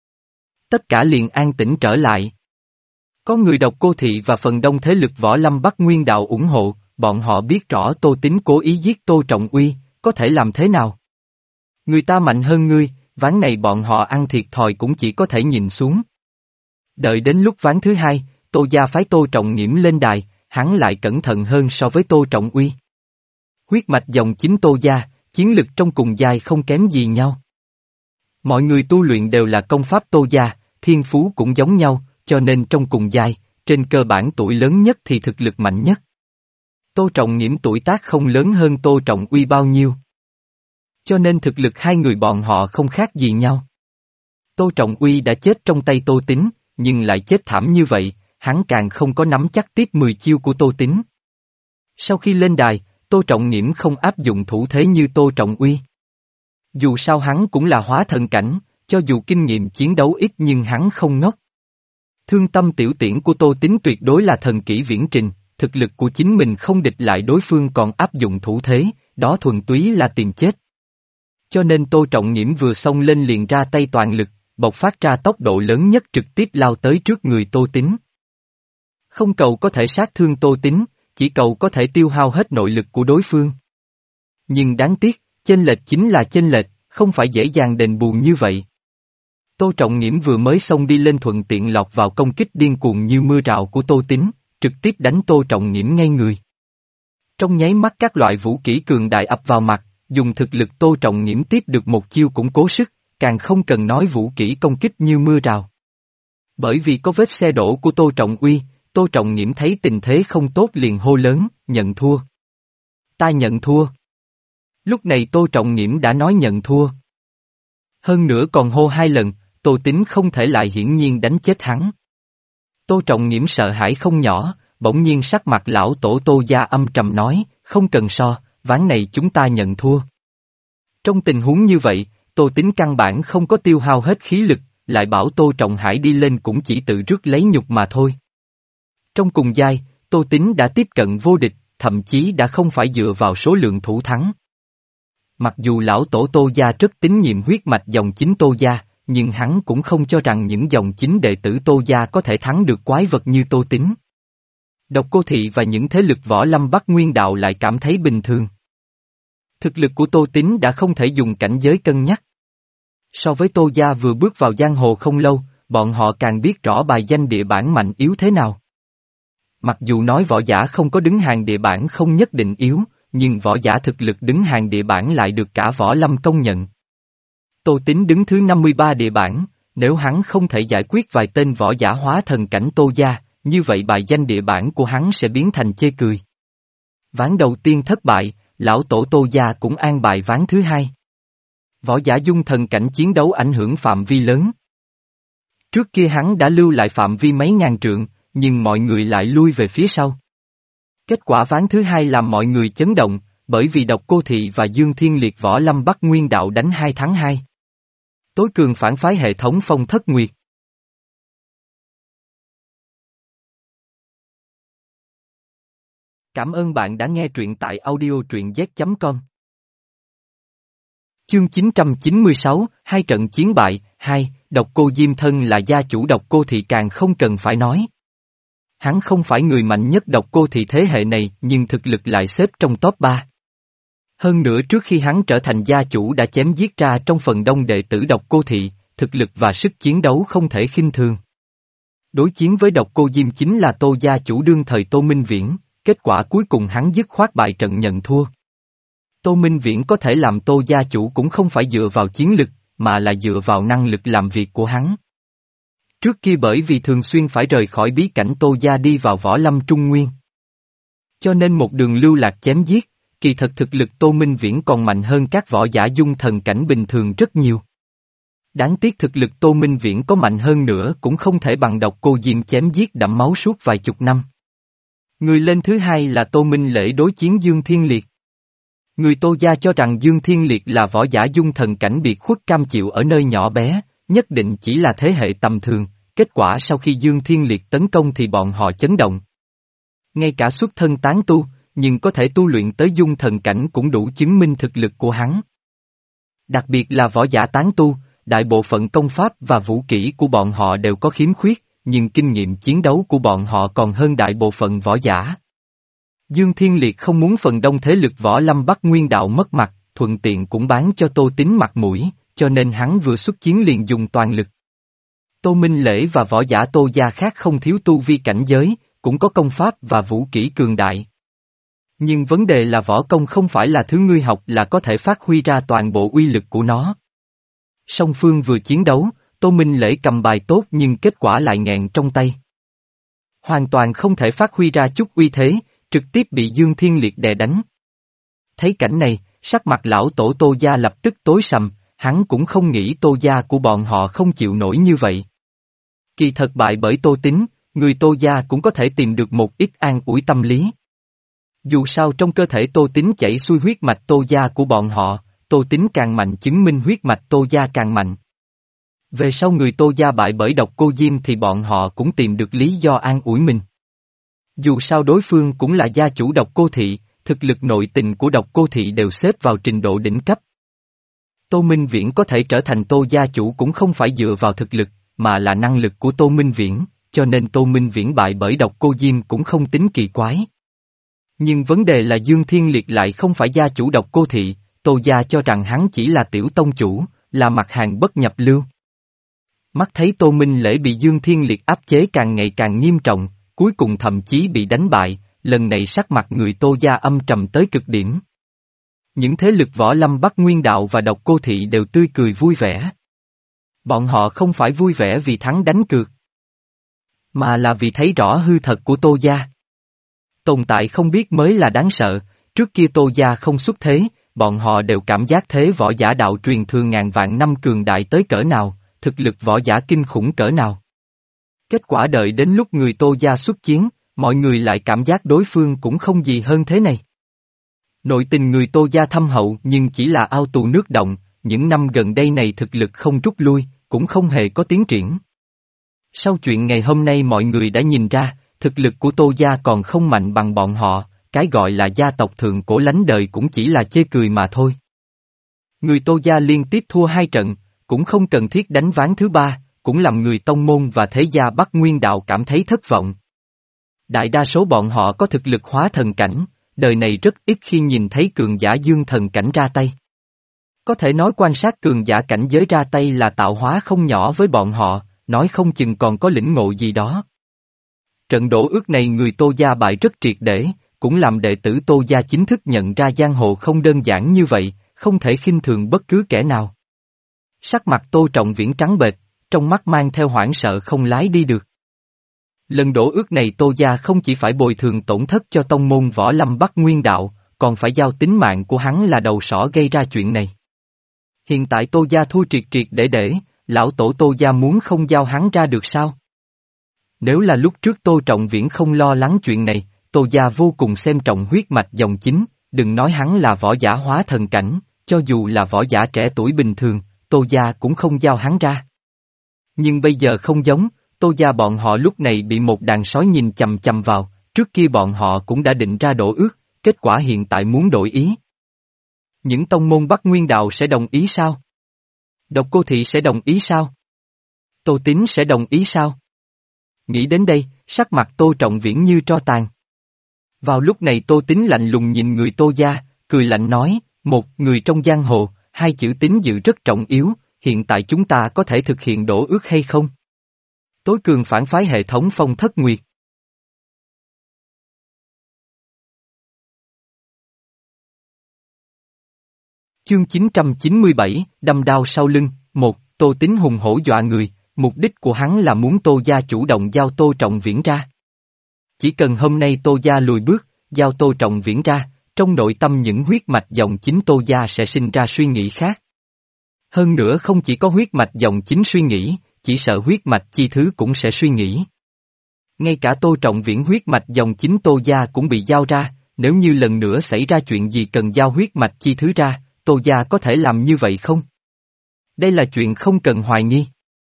Tất cả liền an tĩnh trở lại. Có người Độc Cô Thị và phần đông thế lực võ lâm Bắc Nguyên đạo ủng hộ, bọn họ biết rõ Tô Tín cố ý giết Tô Trọng Uy, có thể làm thế nào? Người ta mạnh hơn ngươi, ván này bọn họ ăn thiệt thòi cũng chỉ có thể nhìn xuống. Đợi đến lúc ván thứ hai, Tô gia phái Tô Trọng Nghiễm lên đài, hắn lại cẩn thận hơn so với Tô Trọng Uy. Huyết mạch dòng chính Tô gia, chiến lực trong cùng giai không kém gì nhau. Mọi người tu luyện đều là công pháp Tô gia, thiên phú cũng giống nhau, cho nên trong cùng giai, trên cơ bản tuổi lớn nhất thì thực lực mạnh nhất. Tô Trọng Nghiễm tuổi tác không lớn hơn Tô Trọng Uy bao nhiêu. Cho nên thực lực hai người bọn họ không khác gì nhau. Tô Trọng Uy đã chết trong tay Tô Tín, nhưng lại chết thảm như vậy, hắn càng không có nắm chắc tiếp mười chiêu của Tô Tín. Sau khi lên đài, Tô Trọng Nghiễm không áp dụng thủ thế như Tô Trọng Uy. Dù sao hắn cũng là hóa thần cảnh, cho dù kinh nghiệm chiến đấu ít nhưng hắn không ngốc. Thương tâm tiểu tiễn của Tô Tín tuyệt đối là thần kỹ viễn trình, thực lực của chính mình không địch lại đối phương còn áp dụng thủ thế, đó thuần túy là tìm chết. Cho nên Tô Trọng Nghiễm vừa xông lên liền ra tay toàn lực, bộc phát ra tốc độ lớn nhất trực tiếp lao tới trước người Tô Tín. Không cầu có thể sát thương Tô Tín, chỉ cầu có thể tiêu hao hết nội lực của đối phương. Nhưng đáng tiếc, chênh lệch chính là chênh lệch, không phải dễ dàng đền bù như vậy. Tô Trọng Nghiễm vừa mới xông đi lên thuận tiện lọt vào công kích điên cuồng như mưa rào của Tô Tín, trực tiếp đánh Tô Trọng Nghiễm ngay người. Trong nháy mắt các loại vũ kỹ cường đại ập vào mặt, dùng thực lực Tô Trọng Nghiễm tiếp được một chiêu củng cố sức, càng không cần nói vũ kỹ công kích như mưa rào. Bởi vì có vết xe đổ của Tô Trọng Uy, Tô Trọng Nghiễm thấy tình thế không tốt liền hô lớn, nhận thua. Ta nhận thua. Lúc này Tô Trọng Nghiễm đã nói nhận thua. Hơn nữa còn hô hai lần, Tô Tín không thể lại hiển nhiên đánh chết hắn. Tô Trọng Nghiễm sợ hãi không nhỏ, bỗng nhiên sắc mặt lão tổ Tô gia âm trầm nói, không cần so, ván này chúng ta nhận thua. Trong tình huống như vậy, Tô Tín căn bản không có tiêu hao hết khí lực, lại bảo Tô Trọng Hải đi lên cũng chỉ tự rước lấy nhục mà thôi. Trong cùng giai, Tô Tín đã tiếp cận vô địch, thậm chí đã không phải dựa vào số lượng thủ thắng. Mặc dù lão tổ Tô gia rất tín nhiệm huyết mạch dòng chính Tô gia, nhưng hắn cũng không cho rằng những dòng chính đệ tử Tô gia có thể thắng được quái vật như Tô Tín. Độc Cô Thị và những thế lực võ lâm Bắc Nguyên đạo lại cảm thấy bình thường. Thực lực của Tô Tín đã không thể dùng cảnh giới cân nhắc. So với Tô gia vừa bước vào giang hồ không lâu, bọn họ càng biết rõ bài danh địa bản mạnh yếu thế nào. Mặc dù nói võ giả không có đứng hàng địa bản không nhất định yếu, nhưng võ giả thực lực đứng hàng địa bản lại được cả võ lâm công nhận. Tô Tín đứng thứ năm mươi ba địa bản, nếu hắn không thể giải quyết vài tên võ giả hóa thần cảnh Tô gia, như vậy bài danh địa bản của hắn sẽ biến thành chê cười. Ván đầu tiên thất bại, lão tổ Tô gia cũng an bài ván thứ hai. Võ giả dung thần cảnh chiến đấu ảnh hưởng phạm vi lớn. Trước kia hắn đã lưu lại phạm vi mấy ngàn trượng, nhưng mọi người lại lui về phía sau. Kết quả ván thứ hai làm mọi người chấn động, bởi vì Độc Cô Thị và Dương Thiên Liệt võ lâm Bắc Nguyên đạo đánh hai thắng hai. Tối cường phản phái hệ thống Phong Thất Nguyệt. Cảm ơn bạn đã nghe truyện tại audio truyện z chấm com. Chương chín trăm chín mươi sáu, hai trận chiến bại, hai, Độc Cô Diêm Thân là gia chủ Độc Cô Thị càng không cần phải nói. Hắn không phải người mạnh nhất Độc Cô Thị thế hệ này nhưng thực lực lại xếp trong top ba. Hơn nữa trước khi hắn trở thành gia chủ đã chém giết ra trong phần đông đệ tử Độc Cô Thị, thực lực và sức chiến đấu không thể khinh thường. Đối chiến với Độc Cô Diêm chính là Tô gia chủ đương thời Tô Minh Viễn, kết quả cuối cùng hắn dứt khoát bại trận nhận thua. Tô Minh Viễn có thể làm Tô gia chủ cũng không phải dựa vào chiến lực, mà là dựa vào năng lực làm việc của hắn. Trước kia bởi vì thường xuyên phải rời khỏi bí cảnh Tô gia đi vào võ lâm Trung Nguyên. Cho nên một đường lưu lạc chém giết, kỳ thật thực lực Tô Minh Viễn còn mạnh hơn các võ giả dung thần cảnh bình thường rất nhiều. Đáng tiếc thực lực Tô Minh Viễn có mạnh hơn nữa cũng không thể bằng Độc Cô Diêm chém giết đẫm máu suốt vài chục năm. Người lên thứ hai là Tô Minh Lễ đối chiến Dương Thiên Liệt. Người Tô gia cho rằng Dương Thiên Liệt là võ giả dung thần cảnh biệt khuất cam chịu ở nơi nhỏ bé, nhất định chỉ là thế hệ tầm thường, kết quả sau khi Dương Thiên Liệt tấn công thì bọn họ chấn động. Ngay cả xuất thân tán tu, nhưng có thể tu luyện tới dung thần cảnh cũng đủ chứng minh thực lực của hắn. Đặc biệt là võ giả tán tu, đại bộ phận công pháp và vũ kỹ của bọn họ đều có khiếm khuyết, nhưng kinh nghiệm chiến đấu của bọn họ còn hơn đại bộ phận võ giả. Dương Thiên Liệt không muốn phần đông thế lực võ lâm Bắc Nguyên đạo mất mặt, thuận tiện cũng bán cho Tô Tín mặt mũi, cho nên hắn vừa xuất chiến liền dùng toàn lực. Tô Minh Lễ và võ giả Tô gia khác không thiếu tu vi cảnh giới, cũng có công pháp và vũ kỹ cường đại. Nhưng vấn đề là võ công không phải là thứ ngươi học là có thể phát huy ra toàn bộ uy lực của nó. Song phương vừa chiến đấu, Tô Minh Lễ cầm bài tốt nhưng kết quả lại nghẹn trong tay. Hoàn toàn không thể phát huy ra chút uy thế, trực tiếp bị Dương Thiên Liệt đè đánh. Thấy cảnh này, sắc mặt lão tổ Tô gia lập tức tối sầm, hắn cũng không nghĩ Tô gia của bọn họ không chịu nổi như vậy. Kỳ thật bại bởi Tô Tín, người Tô gia cũng có thể tìm được một ít an ủi tâm lý. Dù sao trong cơ thể Tô Tín chảy xuôi huyết mạch Tô gia của bọn họ, Tô Tín càng mạnh chứng minh huyết mạch Tô gia càng mạnh. Về sau người Tô gia bại bởi Độc Cô Diêm thì bọn họ cũng tìm được lý do an ủi mình. Dù sao đối phương cũng là gia chủ Độc Cô Thị, thực lực nội tình của Độc Cô Thị đều xếp vào trình độ đỉnh cấp. Tô Minh Viễn có thể trở thành Tô gia chủ cũng không phải dựa vào thực lực, mà là năng lực của Tô Minh Viễn, cho nên Tô Minh Viễn bại bởi Độc Cô Diêm cũng không tính kỳ quái. Nhưng vấn đề là Dương Thiên Liệt lại không phải gia chủ Độc Cô Thị, Tô gia cho rằng hắn chỉ là tiểu tông chủ, là mặt hàng bất nhập lưu. Mắt thấy Tô Minh Lễ bị Dương Thiên Liệt áp chế càng ngày càng nghiêm trọng, cuối cùng thậm chí bị đánh bại, lần này sắc mặt người Tô gia âm trầm tới cực điểm. Những thế lực võ lâm Bắc Nguyên đạo và Độc Cô Thị đều tươi cười vui vẻ. Bọn họ không phải vui vẻ vì thắng đánh cược. mà là vì thấy rõ hư thật của Tô gia. Tồn tại không biết mới là đáng sợ, trước kia Tô gia không xuất thế, bọn họ đều cảm giác thế võ giả đạo truyền thừa ngàn vạn năm cường đại tới cỡ nào, thực lực võ giả kinh khủng cỡ nào. Kết quả đợi đến lúc người Tô gia xuất chiến, mọi người lại cảm giác đối phương cũng không gì hơn thế này. Nội tình người Tô gia thâm hậu nhưng chỉ là ao tù nước động, những năm gần đây này thực lực không rút lui, cũng không hề có tiến triển. Sau chuyện ngày hôm nay mọi người đã nhìn ra, thực lực của Tô gia còn không mạnh bằng bọn họ, cái gọi là gia tộc thượng cổ lánh đời cũng chỉ là chê cười mà thôi. Người Tô gia liên tiếp thua hai trận, cũng không cần thiết đánh ván thứ ba, cũng làm người tông môn và thế gia Bắc Nguyên đạo cảm thấy thất vọng. Đại đa số bọn họ có thực lực hóa thần cảnh, đời này rất ít khi nhìn thấy cường giả dương thần cảnh ra tay. Có thể nói quan sát cường giả cảnh giới ra tay là tạo hóa không nhỏ với bọn họ, nói không chừng còn có lĩnh ngộ gì đó. Trận đổ ước này người Tô gia bại rất triệt để, cũng làm đệ tử Tô gia chính thức nhận ra giang hồ không đơn giản như vậy, không thể khinh thường bất cứ kẻ nào. Sắc mặt Tô Trọng Viễn trắng bệch, trong mắt mang theo hoảng sợ không lái đi được. Lần đổ ước này Tô gia không chỉ phải bồi thường tổn thất cho tông môn võ lâm Bắc Nguyên đạo, còn phải giao tính mạng của hắn là đầu sỏ gây ra chuyện này. Hiện tại Tô gia thua triệt triệt để để, lão tổ Tô gia muốn không giao hắn ra được sao? Nếu là lúc trước Tô Trọng Viễn không lo lắng chuyện này, Tô gia vô cùng xem trọng huyết mạch dòng chính, đừng nói hắn là võ giả hóa thần cảnh, cho dù là võ giả trẻ tuổi bình thường, Tô gia cũng không giao hắn ra. Nhưng bây giờ không giống, Tô gia bọn họ lúc này bị một đàn sói nhìn chằm chằm vào, trước kia bọn họ cũng đã định ra đổ ước, kết quả hiện tại muốn đổi ý. Những tông môn Bắc Nguyên đạo sẽ đồng ý sao? Độc Cô Thị sẽ đồng ý sao? Tô Tín sẽ đồng ý sao? Nghĩ đến đây, sắc mặt Tô Trọng Viễn như tro tàn. Vào lúc này Tô Tín lạnh lùng nhìn người Tô gia, cười lạnh nói, một người trong giang hồ, hai chữ tín dự rất trọng yếu, hiện tại chúng ta có thể thực hiện đổ ước hay không? Tối cường phản phái hệ thống Phong Thất Nguyệt. Chương chín trăm chín mươi bảy, đâm đao sau lưng, một, Tô Tín hùng hổ dọa người, mục đích của hắn là muốn Tô gia chủ động giao Tô Trọng Viễn ra. Chỉ cần hôm nay Tô gia lùi bước, giao Tô Trọng Viễn ra, trong nội tâm những huyết mạch dòng chính Tô gia sẽ sinh ra suy nghĩ khác. Hơn nữa không chỉ có huyết mạch dòng chính suy nghĩ, chỉ sợ huyết mạch chi thứ cũng sẽ suy nghĩ. Ngay cả Tô Trọng Viễn huyết mạch dòng chính Tô gia cũng bị giao ra, nếu như lần nữa xảy ra chuyện gì cần giao huyết mạch chi thứ ra, Tô gia có thể làm như vậy không? Đây là chuyện không cần hoài nghi.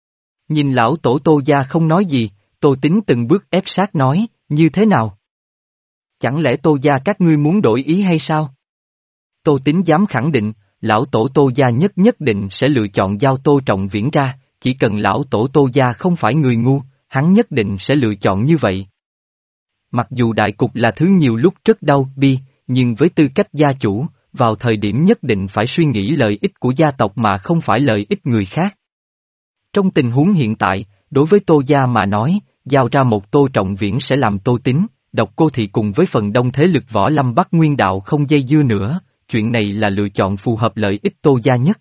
Nhìn lão tổ Tô gia không nói gì, Tô Tín từng bước ép sát nói, như thế nào? Chẳng lẽ Tô gia các ngươi muốn đổi ý hay sao? Tô Tín dám khẳng định, lão tổ Tô gia nhất nhất định sẽ lựa chọn giao Tô Trọng Viễn ra, chỉ cần lão tổ Tô gia không phải người ngu, hắn nhất định sẽ lựa chọn như vậy. Mặc dù đại cục là thứ nhiều lúc rất đau bi, nhưng với tư cách gia chủ, vào thời điểm nhất định phải suy nghĩ lợi ích của gia tộc mà không phải lợi ích người khác. Trong tình huống hiện tại, đối với Tô gia mà nói, giao ra một Tô Trọng Viễn sẽ làm Tô Tín, Độc Cô Thị cùng với phần đông thế lực võ lâm Bắc Nguyên đạo không dây dưa nữa, chuyện này là lựa chọn phù hợp lợi ích Tô gia nhất.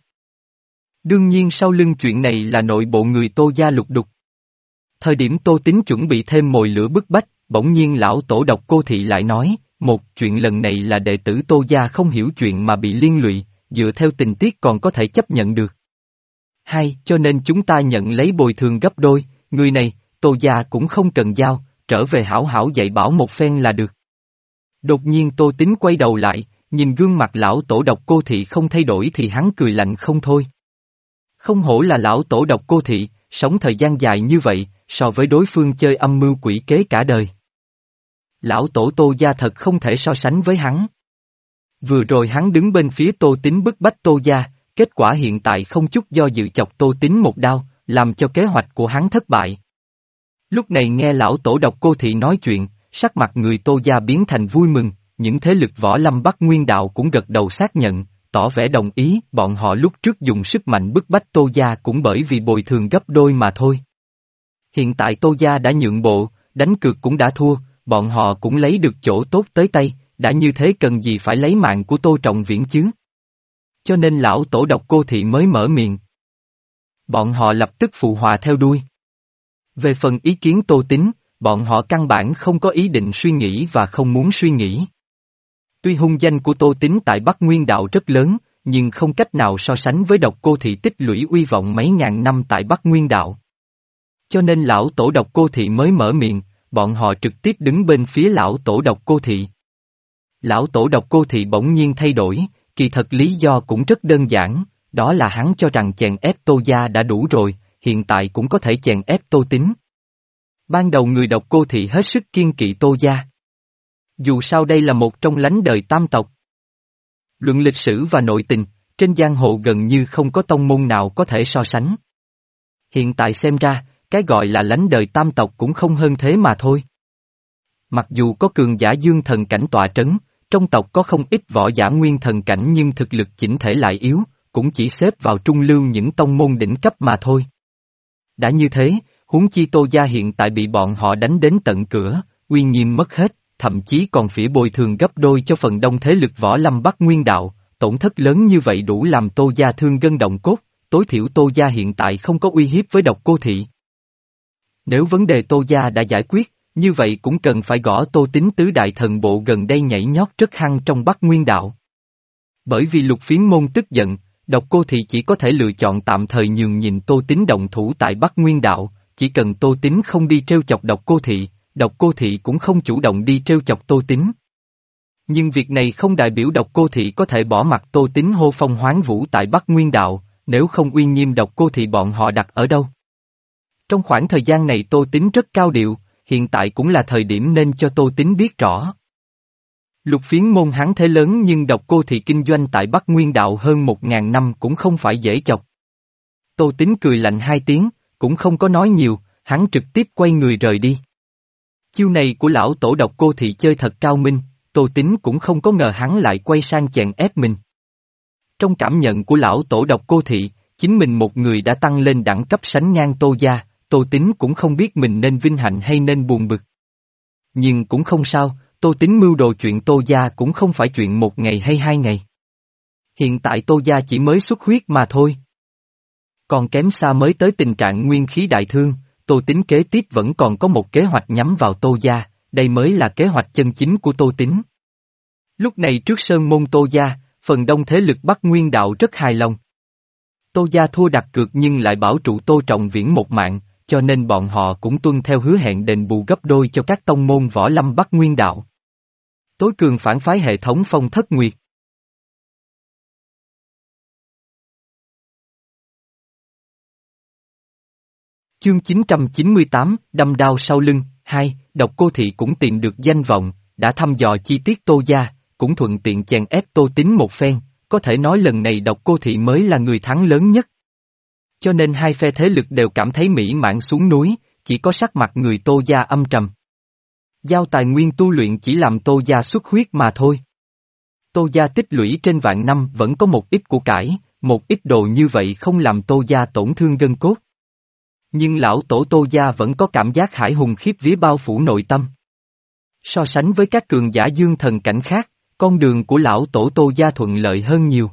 Đương nhiên sau lưng chuyện này là nội bộ người Tô gia lục đục. Thời điểm Tô Tín chuẩn bị thêm mồi lửa bức bách, bỗng nhiên lão tổ Độc Cô Thị lại nói, một, chuyện lần này là đệ tử Tô gia không hiểu chuyện mà bị liên lụy, dựa theo tình tiết còn có thể chấp nhận được. Hai, cho nên chúng ta nhận lấy bồi thường gấp đôi, người này, Tô gia cũng không cần giao, trở về hảo hảo dạy bảo một phen là được. Đột nhiên Tô Tín quay đầu lại, nhìn gương mặt lão tổ Độc Cô Thị không thay đổi thì hắn cười lạnh không thôi. Không hổ là lão tổ Độc Cô Thị, sống thời gian dài như vậy, so với đối phương chơi âm mưu quỷ kế cả đời. Lão tổ Tô gia thật không thể so sánh với hắn. Vừa rồi hắn đứng bên phía Tô Tín bức bách Tô gia, kết quả hiện tại không chút do dự chọc Tô Tín một đao, làm cho kế hoạch của hắn thất bại. Lúc này nghe lão tổ Độc Cô Thị nói chuyện, sắc mặt người Tô gia biến thành vui mừng, những thế lực võ lâm Bắc Nguyên đạo cũng gật đầu xác nhận, tỏ vẻ đồng ý, bọn họ lúc trước dùng sức mạnh bức bách Tô gia cũng bởi vì bồi thường gấp đôi mà thôi. Hiện tại Tô gia đã nhượng bộ, đánh cược cũng đã thua, bọn họ cũng lấy được chỗ tốt tới tay, đã như thế cần gì phải lấy mạng của Tô Trọng Viễn chứ? Cho nên lão tổ Độc Cô Thị mới mở miệng. Bọn họ lập tức phụ hòa theo đuôi. Về phần ý kiến Tô Tín, bọn họ căn bản không có ý định suy nghĩ và không muốn suy nghĩ. Tuy hung danh của Tô Tín tại Bắc Nguyên Đạo rất lớn, nhưng không cách nào so sánh với Độc Cô Thị tích lũy uy vọng mấy ngàn năm tại Bắc Nguyên Đạo. Cho nên lão tổ Độc Cô Thị mới mở miệng, bọn họ trực tiếp đứng bên phía lão tổ Độc Cô Thị. Lão tổ Độc Cô Thị bỗng nhiên thay đổi, kỳ thật lý do cũng rất đơn giản, đó là hắn cho rằng chèn ép Tô gia đã đủ rồi, hiện tại cũng có thể chèn ép Tô Tín. Ban đầu người Độc Cô Thị hết sức kiêng kỵ Tô gia. Dù sao đây là một trong lánh đời tam tộc. Luận lịch sử và nội tình, trên giang hồ gần như không có tông môn nào có thể so sánh. Hiện tại xem ra, cái gọi là lánh đời tam tộc cũng không hơn thế mà thôi. Mặc dù có cường giả dương thần cảnh tọa trấn, trong tộc có không ít võ giả nguyên thần cảnh nhưng thực lực chỉnh thể lại yếu, cũng chỉ xếp vào trung lưu những tông môn đỉnh cấp mà thôi. Đã như thế, huống chi Tô gia hiện tại bị bọn họ đánh đến tận cửa, uy nghiêm mất hết, thậm chí còn phỉ bồi thường gấp đôi cho phần đông thế lực võ lâm Bắc Nguyên Đạo, tổn thất lớn như vậy đủ làm Tô gia thương gân động cốt, tối thiểu Tô gia hiện tại không có uy hiếp với Độc Cô Thị. Nếu vấn đề Tô gia đã giải quyết, như vậy cũng cần phải gõ Tô Tín tứ đại thần bộ gần đây nhảy nhót rất hăng trong Bắc Nguyên Đạo. Bởi vì Lục Phiến Môn tức giận, Độc Cô Thị chỉ có thể lựa chọn tạm thời nhường nhìn Tô Tín động thủ tại Bắc Nguyên Đạo, chỉ cần Tô Tín không đi trêu chọc Độc Cô Thị, Độc Cô Thị cũng không chủ động đi trêu chọc Tô Tín. Nhưng việc này không đại biểu Độc Cô Thị có thể bỏ mặc Tô Tín hô phong hoán vũ tại Bắc Nguyên Đạo, nếu không uy nghiêm Độc Cô Thị bọn họ đặt ở đâu. Trong khoảng thời gian này Tô Tín rất cao điệu, hiện tại cũng là thời điểm nên cho Tô Tín biết rõ. Lục Phiến Môn hắn thế lớn nhưng Độc Cô Thị kinh doanh tại Bắc Nguyên Đạo hơn một ngàn năm cũng không phải dễ chọc. Tô Tín cười lạnh hai tiếng, cũng không có nói nhiều, hắn trực tiếp quay người rời đi. Chiêu này của lão tổ Độc Cô Thị chơi thật cao minh, Tô Tín cũng không có ngờ hắn lại quay sang chèn ép mình. Trong cảm nhận của lão tổ Độc Cô Thị, chính mình một người đã tăng lên đẳng cấp sánh ngang Tô gia, Tô Tín cũng không biết mình nên vinh hạnh hay nên buồn bực. Nhưng cũng không sao, Tô Tín mưu đồ chuyện Tô gia cũng không phải chuyện một ngày hay hai ngày. Hiện tại Tô gia chỉ mới xuất huyết mà thôi. Còn kém xa mới tới tình trạng nguyên khí đại thương, Tô Tín kế tiếp vẫn còn có một kế hoạch nhắm vào Tô gia, đây mới là kế hoạch chân chính của Tô Tín. Lúc này trước sơn môn Tô gia, phần đông thế lực Bắc Nguyên Đạo rất hài lòng. Tô gia thua đặt cược nhưng lại bảo trụ Tô Trọng Viễn một mạng, cho nên bọn họ cũng tuân theo hứa hẹn đền bù gấp đôi cho các tông môn võ lâm Bắc Nguyên Đạo. Tối cường phản phái hệ thống Phong Thất Nguyệt. Chương chín trăm chín mươi tám, đâm đao sau lưng, hai, Độc Cô Thị cũng tìm được danh vọng, đã thăm dò chi tiết Tô gia, cũng thuận tiện chèn ép Tô Tín một phen, có thể nói lần này Độc Cô Thị mới là người thắng lớn nhất. Cho nên hai phe thế lực đều cảm thấy mỹ mãn xuống núi, chỉ có sắc mặt người Tô gia âm trầm. Giao tài nguyên tu luyện chỉ làm Tô gia xuất huyết mà thôi. Tô gia tích lũy trên vạn năm vẫn có một ít của cải, một ít đồ như vậy không làm Tô gia tổn thương gân cốt. Nhưng lão tổ Tô gia vẫn có cảm giác hải hùng khiếp vía bao phủ nội tâm. So sánh với các cường giả dương thần cảnh khác, con đường của lão tổ Tô gia thuận lợi hơn nhiều.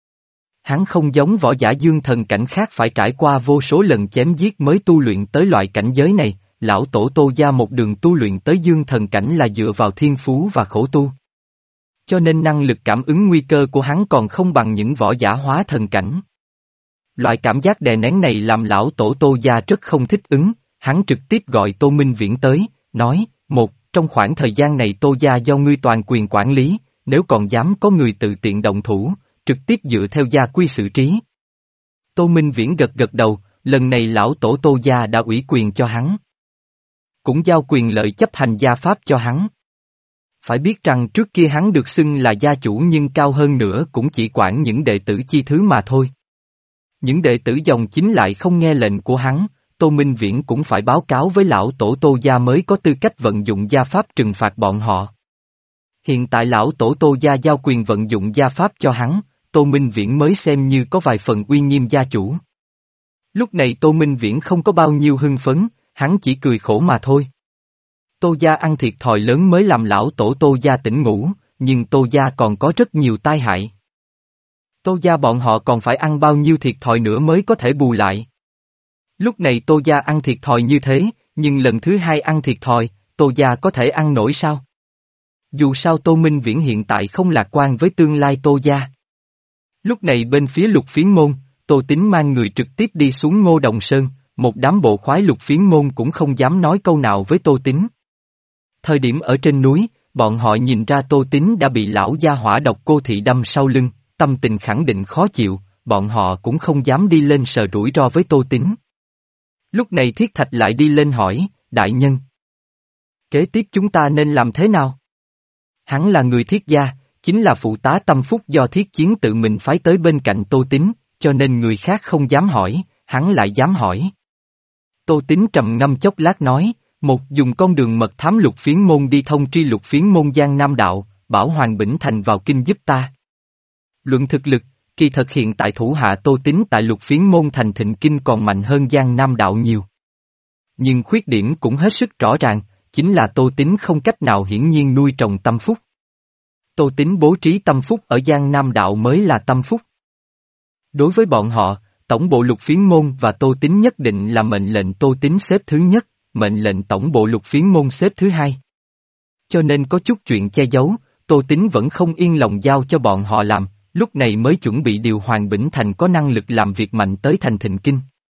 Hắn không giống võ giả dương thần cảnh khác phải trải qua vô số lần chém giết mới tu luyện tới loại cảnh giới này, lão tổ Tô gia một đường tu luyện tới dương thần cảnh là dựa vào thiên phú và khổ tu. Cho nên năng lực cảm ứng nguy cơ của hắn còn không bằng những võ giả hóa thần cảnh. Loại cảm giác đè nén này làm lão tổ Tô gia rất không thích ứng, hắn trực tiếp gọi Tô Minh Viễn tới, nói, một, trong khoảng thời gian này Tô gia do ngươi toàn quyền quản lý, nếu còn dám có người tự tiện động thủ, trực tiếp dựa theo gia quy xử trí. Tô Minh Viễn gật gật đầu, lần này lão tổ Tô gia đã ủy quyền cho hắn. Cũng giao quyền lợi chấp hành gia pháp cho hắn. Phải biết rằng trước kia hắn được xưng là gia chủ nhưng cao hơn nữa cũng chỉ quản những đệ tử chi thứ mà thôi. Những đệ tử dòng chính lại không nghe lệnh của hắn, Tô Minh Viễn cũng phải báo cáo với lão tổ Tô gia mới có tư cách vận dụng gia pháp trừng phạt bọn họ. Hiện tại lão tổ Tô gia giao quyền vận dụng gia pháp cho hắn, Tô Minh Viễn mới xem như có vài phần uy nghiêm gia chủ. Lúc này Tô Minh Viễn không có bao nhiêu hưng phấn, hắn chỉ cười khổ mà thôi. Tô gia ăn thiệt thòi lớn mới làm lão tổ Tô gia tỉnh ngủ, nhưng Tô gia còn có rất nhiều tai hại. Tô gia bọn họ còn phải ăn bao nhiêu thiệt thòi nữa mới có thể bù lại. Lúc này Tô Gia ăn thiệt thòi như thế, nhưng lần thứ hai ăn thiệt thòi, Tô Gia có thể ăn nổi sao? Dù sao Tô Minh Viễn hiện tại không lạc quan với tương lai Tô Gia. Lúc này bên phía Lục Phiến Môn, Tô Tín mang người trực tiếp đi xuống Ngô Đồng Sơn, một đám bộ khoái Lục Phiến Môn cũng không dám nói câu nào với Tô Tín. Thời điểm ở trên núi, bọn họ nhìn ra Tô Tín đã bị lão gia hỏa độc cô thị đâm sau lưng, tâm tình khẳng định khó chịu, bọn họ cũng không dám đi lên sờ rủi ro với Tô Tín. Lúc này Thiết Thạch lại đi lên hỏi, đại nhân. Kế tiếp chúng ta nên làm thế nào? Hắn là người Thiết gia, chính là phụ tá tâm phúc do Thiết Chiến tự mình phái tới bên cạnh Tô Tín, cho nên người khác không dám hỏi, hắn lại dám hỏi. Tô Tín trầm ngâm chốc lát nói, một dùng con đường mật thám Lục Phiến Môn đi thông tri Lục Phiến Môn Giang Nam Đạo, bảo Hoàng Bỉnh Thành vào kinh giúp ta. Luận thực lực, kỳ thật hiện tại thủ hạ Tô Tín tại Lục Phiến Môn thành Thịnh Kinh còn mạnh hơn Giang Nam Đạo nhiều. Nhưng khuyết điểm cũng hết sức rõ ràng, chính là Tô Tín không cách nào hiển nhiên nuôi trồng tâm phúc. Tô Tín bố trí tâm phúc ở Giang Nam Đạo mới là tâm phúc. Đối với bọn họ, tổng bộ Lục Phiến Môn và Tô Tín nhất định là mệnh lệnh Tô Tín xếp thứ nhất, mệnh lệnh tổng bộ Lục Phiến Môn xếp thứ hai. Cho nên có chút chuyện che giấu, Tô Tín vẫn không yên lòng giao cho bọn họ làm, lúc này mới chuẩn bị điều Hoàng Bỉnh Thành có năng lực làm việc mạnh tới thành Thịnh Kinh.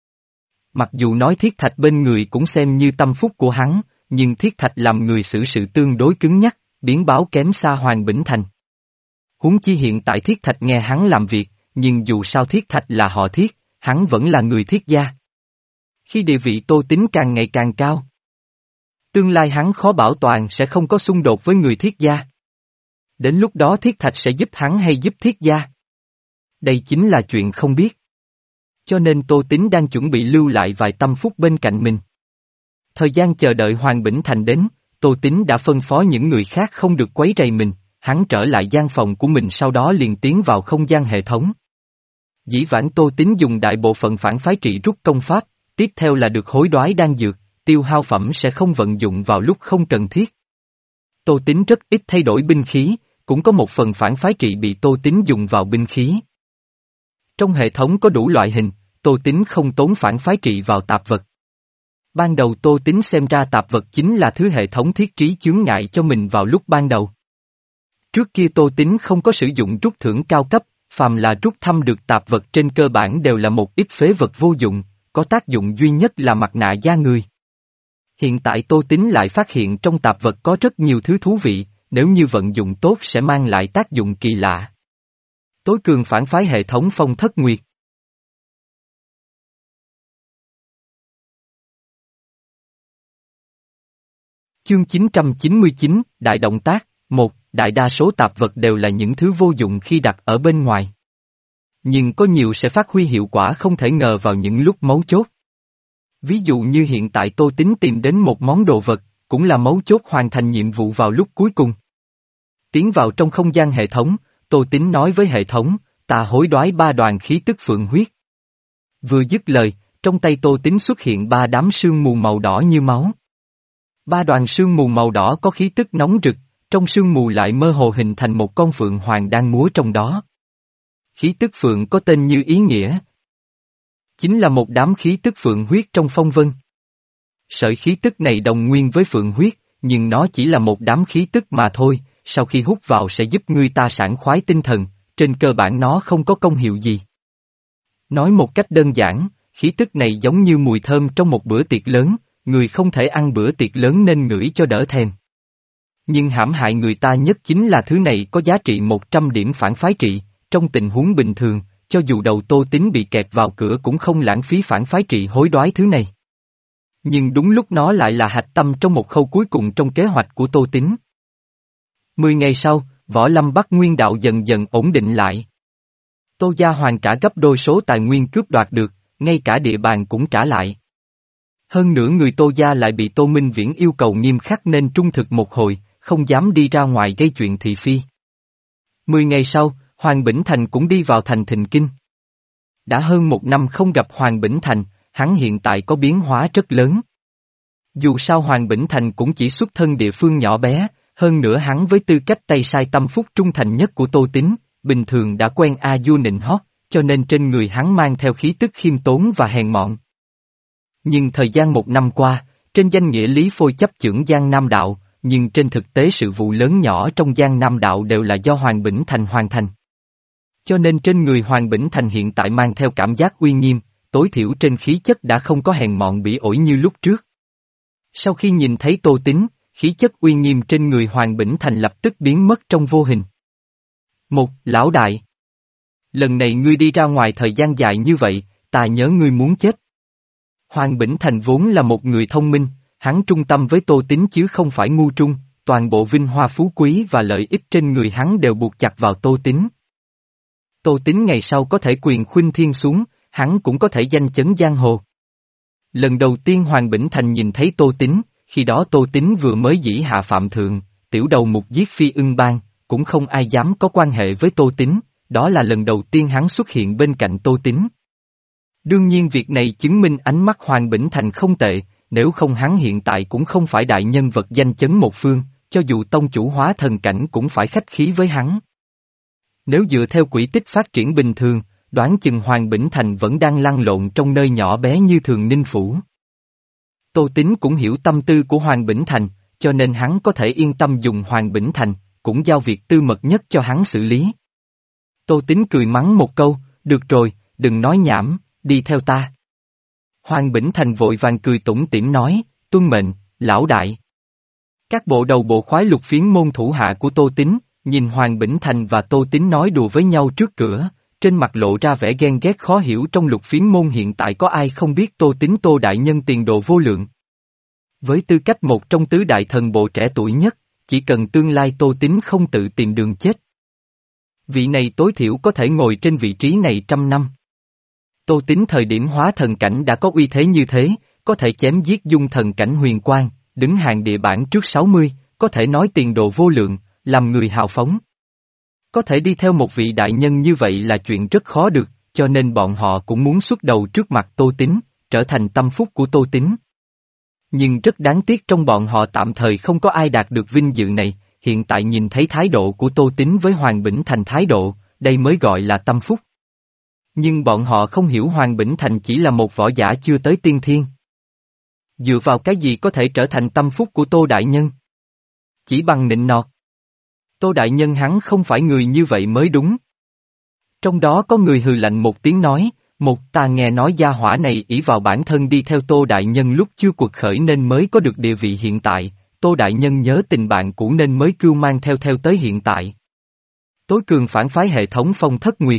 Mặc dù nói Thiết Thạch bên người cũng xem như tâm phúc của hắn, nhưng Thiết Thạch làm người xử sự tương đối cứng nhắc, biến báo kém xa Hoàng Bỉnh Thành. Huống chi hiện tại Thiết Thạch nghe hắn làm việc, nhưng dù sao Thiết Thạch là họ Thiết, hắn vẫn là người Thiết gia. Khi địa vị Tô Tín càng ngày càng cao, tương lai hắn khó bảo toàn sẽ không có xung đột với người Thiết gia. Đến lúc đó Thiết Thạch sẽ giúp hắn hay giúp Thiết gia? Đây chính là chuyện không biết. Cho nên Tô Tín đang chuẩn bị lưu lại vài tâm phúc bên cạnh mình. Thời gian chờ đợi Hoàng Bỉnh Thành đến, Tô Tín đã phân phó những người khác không được quấy rầy mình, hắn trở lại gian phòng của mình sau đó liền tiến vào không gian hệ thống. Dĩ vãng Tô Tín dùng đại bộ phận phản phái trị rút công pháp, tiếp theo là được hối đoái đan dược, tiêu hao phẩm sẽ không vận dụng vào lúc không cần thiết. Tô Tín rất ít thay đổi binh khí, cũng có một phần phản phái trị bị Tô Tín dùng vào binh khí. Trong hệ thống có đủ loại hình, Tô Tín không tốn phản phái trị vào tạp vật. Ban đầu Tô Tín xem ra tạp vật chính là thứ hệ thống thiết trí chướng ngại cho mình vào lúc ban đầu. Trước kia Tô Tín không có sử dụng rút thưởng cao cấp, phàm là rút thăm được tạp vật trên cơ bản đều là một ít phế vật vô dụng, có tác dụng duy nhất là mặt nạ da người. Hiện tại Tô Tín lại phát hiện trong tạp vật có rất nhiều thứ thú vị, nếu như vận dụng tốt sẽ mang lại tác dụng kỳ lạ. Tối cường phản phái hệ thống Phong Thất Nguyệt. Chương chín trăm chín mươi chín, Đại động tác, một, đại đa số tạp vật đều là những thứ vô dụng khi đặt ở bên ngoài. Nhưng có nhiều sẽ phát huy hiệu quả không thể ngờ vào những lúc mấu chốt. Ví dụ như hiện tại Tô Tín tìm đến một món đồ vật, cũng là mấu chốt hoàn thành nhiệm vụ vào lúc cuối cùng. Tiến vào trong không gian hệ thống, Tô Tín nói với hệ thống, ta hối đoái ba đoàn khí tức phượng huyết. Vừa dứt lời, trong tay Tô Tín xuất hiện ba đám sương mù màu đỏ như máu. Ba đoàn sương mù màu đỏ có khí tức nóng rực, trong sương mù lại mơ hồ hình thành một con phượng hoàng đang múa trong đó. Khí tức phượng có tên như ý nghĩa. Chính là một đám khí tức phượng huyết trong phong vân. Sợi khí tức này đồng nguyên với phượng huyết, nhưng nó chỉ là một đám khí tức mà thôi, sau khi hút vào sẽ giúp người ta sảng khoái tinh thần, trên cơ bản nó không có công hiệu gì. Nói một cách đơn giản, khí tức này giống như mùi thơm trong một bữa tiệc lớn, người không thể ăn bữa tiệc lớn nên ngửi cho đỡ thèm. Nhưng hãm hại người ta nhất chính là thứ này có giá trị một trăm điểm phản phái trị, trong tình huống bình thường, cho dù đầu Tô Tín bị kẹp vào cửa cũng không lãng phí phản phái trị hối đoái thứ này. Nhưng đúng lúc nó lại là hạch tâm trong một khâu cuối cùng trong kế hoạch của Tô Tín. Mười ngày sau, Võ Lâm Bắc Nguyên Đạo dần dần ổn định lại. Tô Gia hoàn trả gấp đôi số tài nguyên cướp đoạt được, ngay cả địa bàn cũng trả lại. Hơn nữa người Tô Gia lại bị Tô Minh Viễn yêu cầu nghiêm khắc nên trung thực một hồi, không dám đi ra ngoài gây chuyện thị phi. Mười ngày sau, Hoàng Bỉnh Thành cũng đi vào thành Thịnh Kinh. Đã hơn một năm không gặp Hoàng Bỉnh Thành, hắn hiện tại có biến hóa rất lớn. Dù sao Hoàng Bỉnh Thành cũng chỉ xuất thân địa phương nhỏ bé, hơn nữa hắn với tư cách tay sai tâm phúc trung thành nhất của Tô Tín, bình thường đã quen A Du nịnh hót, cho nên trên người hắn mang theo khí tức khiêm tốn và hèn mọn. Nhưng thời gian một năm qua, trên danh nghĩa Lý Phôi chấp chưởng Giang Nam Đạo, nhưng trên thực tế sự vụ lớn nhỏ trong Giang Nam Đạo đều là do Hoàng Bỉnh Thành hoàn thành. Cho nên trên người Hoàng Bỉnh Thành hiện tại mang theo cảm giác uy nghiêm, tối thiểu trên khí chất đã không có hèn mọn bỉ ổi như lúc trước. Sau khi nhìn thấy Tô Tín, khí chất uy nghiêm trên người Hoàng Bỉnh Thành lập tức biến mất trong vô hình. Một, lão đại. Lần này ngươi đi ra ngoài thời gian dài như vậy, ta nhớ ngươi muốn chết. Hoàng Bỉnh Thành vốn là một người thông minh, hắn trung tâm với Tô Tín chứ không phải ngu trung, toàn bộ vinh hoa phú quý và lợi ích trên người hắn đều buộc chặt vào Tô Tín. Tô Tín ngày sau có thể quyền khuynh thiên xuống, hắn cũng có thể danh chấn giang hồ. Lần đầu tiên Hoàng Bỉnh Thành nhìn thấy Tô Tín, khi đó Tô Tín vừa mới dĩ hạ phạm thượng, tiểu đầu mục giết Phi Ưng Bang, cũng không ai dám có quan hệ với Tô Tín, đó là lần đầu tiên hắn xuất hiện bên cạnh Tô Tín. Đương nhiên việc này chứng minh ánh mắt Hoàng Bỉnh Thành không tệ, nếu không hắn hiện tại cũng không phải đại nhân vật danh chấn một phương, cho dù tông chủ hóa thần cảnh cũng phải khách khí với hắn. Nếu dựa theo quỹ tích phát triển bình thường, đoán chừng Hoàng Bỉnh Thành vẫn đang lăn lộn trong nơi nhỏ bé như Thường Ninh Phủ. Tô Tín cũng hiểu tâm tư của Hoàng Bỉnh Thành, cho nên hắn có thể yên tâm dùng Hoàng Bỉnh Thành, cũng giao việc tư mật nhất cho hắn xử lý. Tô Tín cười mắng một câu, được rồi, đừng nói nhảm, đi theo ta. Hoàng Bỉnh Thành vội vàng cười tủm tỉm nói, tuân mệnh, lão đại. Các bộ đầu bộ khoái lục phiến môn thủ hạ của Tô Tín, nhìn Hoàng Bỉnh Thành và Tô Tín nói đùa với nhau trước cửa, trên mặt lộ ra vẻ ghen ghét khó hiểu trong lục phiến môn hiện tại có ai không biết Tô Tín Tô đại nhân tiền đồ vô lượng. Với tư cách một trong tứ đại thần bộ trẻ tuổi nhất, chỉ cần tương lai Tô Tín không tự tìm đường chết. Vị này tối thiểu có thể ngồi trên vị trí này trăm năm. Tô Tín thời điểm hóa thần cảnh đã có uy thế như thế, có thể chém giết dung thần cảnh huyền quang, đứng hàng địa bảng trước sáu mươi, có thể nói tiền đồ vô lượng, làm người hào phóng. Có thể đi theo một vị đại nhân như vậy là chuyện rất khó được, cho nên bọn họ cũng muốn xuất đầu trước mặt Tô Tín, trở thành tâm phúc của Tô Tín. Nhưng rất đáng tiếc trong bọn họ tạm thời không có ai đạt được vinh dự này, hiện tại nhìn thấy thái độ của Tô Tín với Hoàng Bỉnh Thành thái độ, đây mới gọi là tâm phúc. Nhưng bọn họ không hiểu Hoàng Bỉnh Thành chỉ là một võ giả chưa tới tiên thiên. Dựa vào cái gì có thể trở thành tâm phúc của Tô Đại Nhân? Chỉ bằng nịnh nọt. Tô Đại Nhân hắn không phải người như vậy mới đúng. Trong đó có người hừ lạnh một tiếng nói, một ta nghe nói gia hỏa này ỷ vào bản thân đi theo Tô Đại Nhân lúc chưa cuộc khởi nên mới có được địa vị hiện tại, Tô Đại Nhân nhớ tình bạn cũ nên mới cưu mang theo theo tới hiện tại. Tối cường phản phái hệ thống Phong Thất Nguyệt.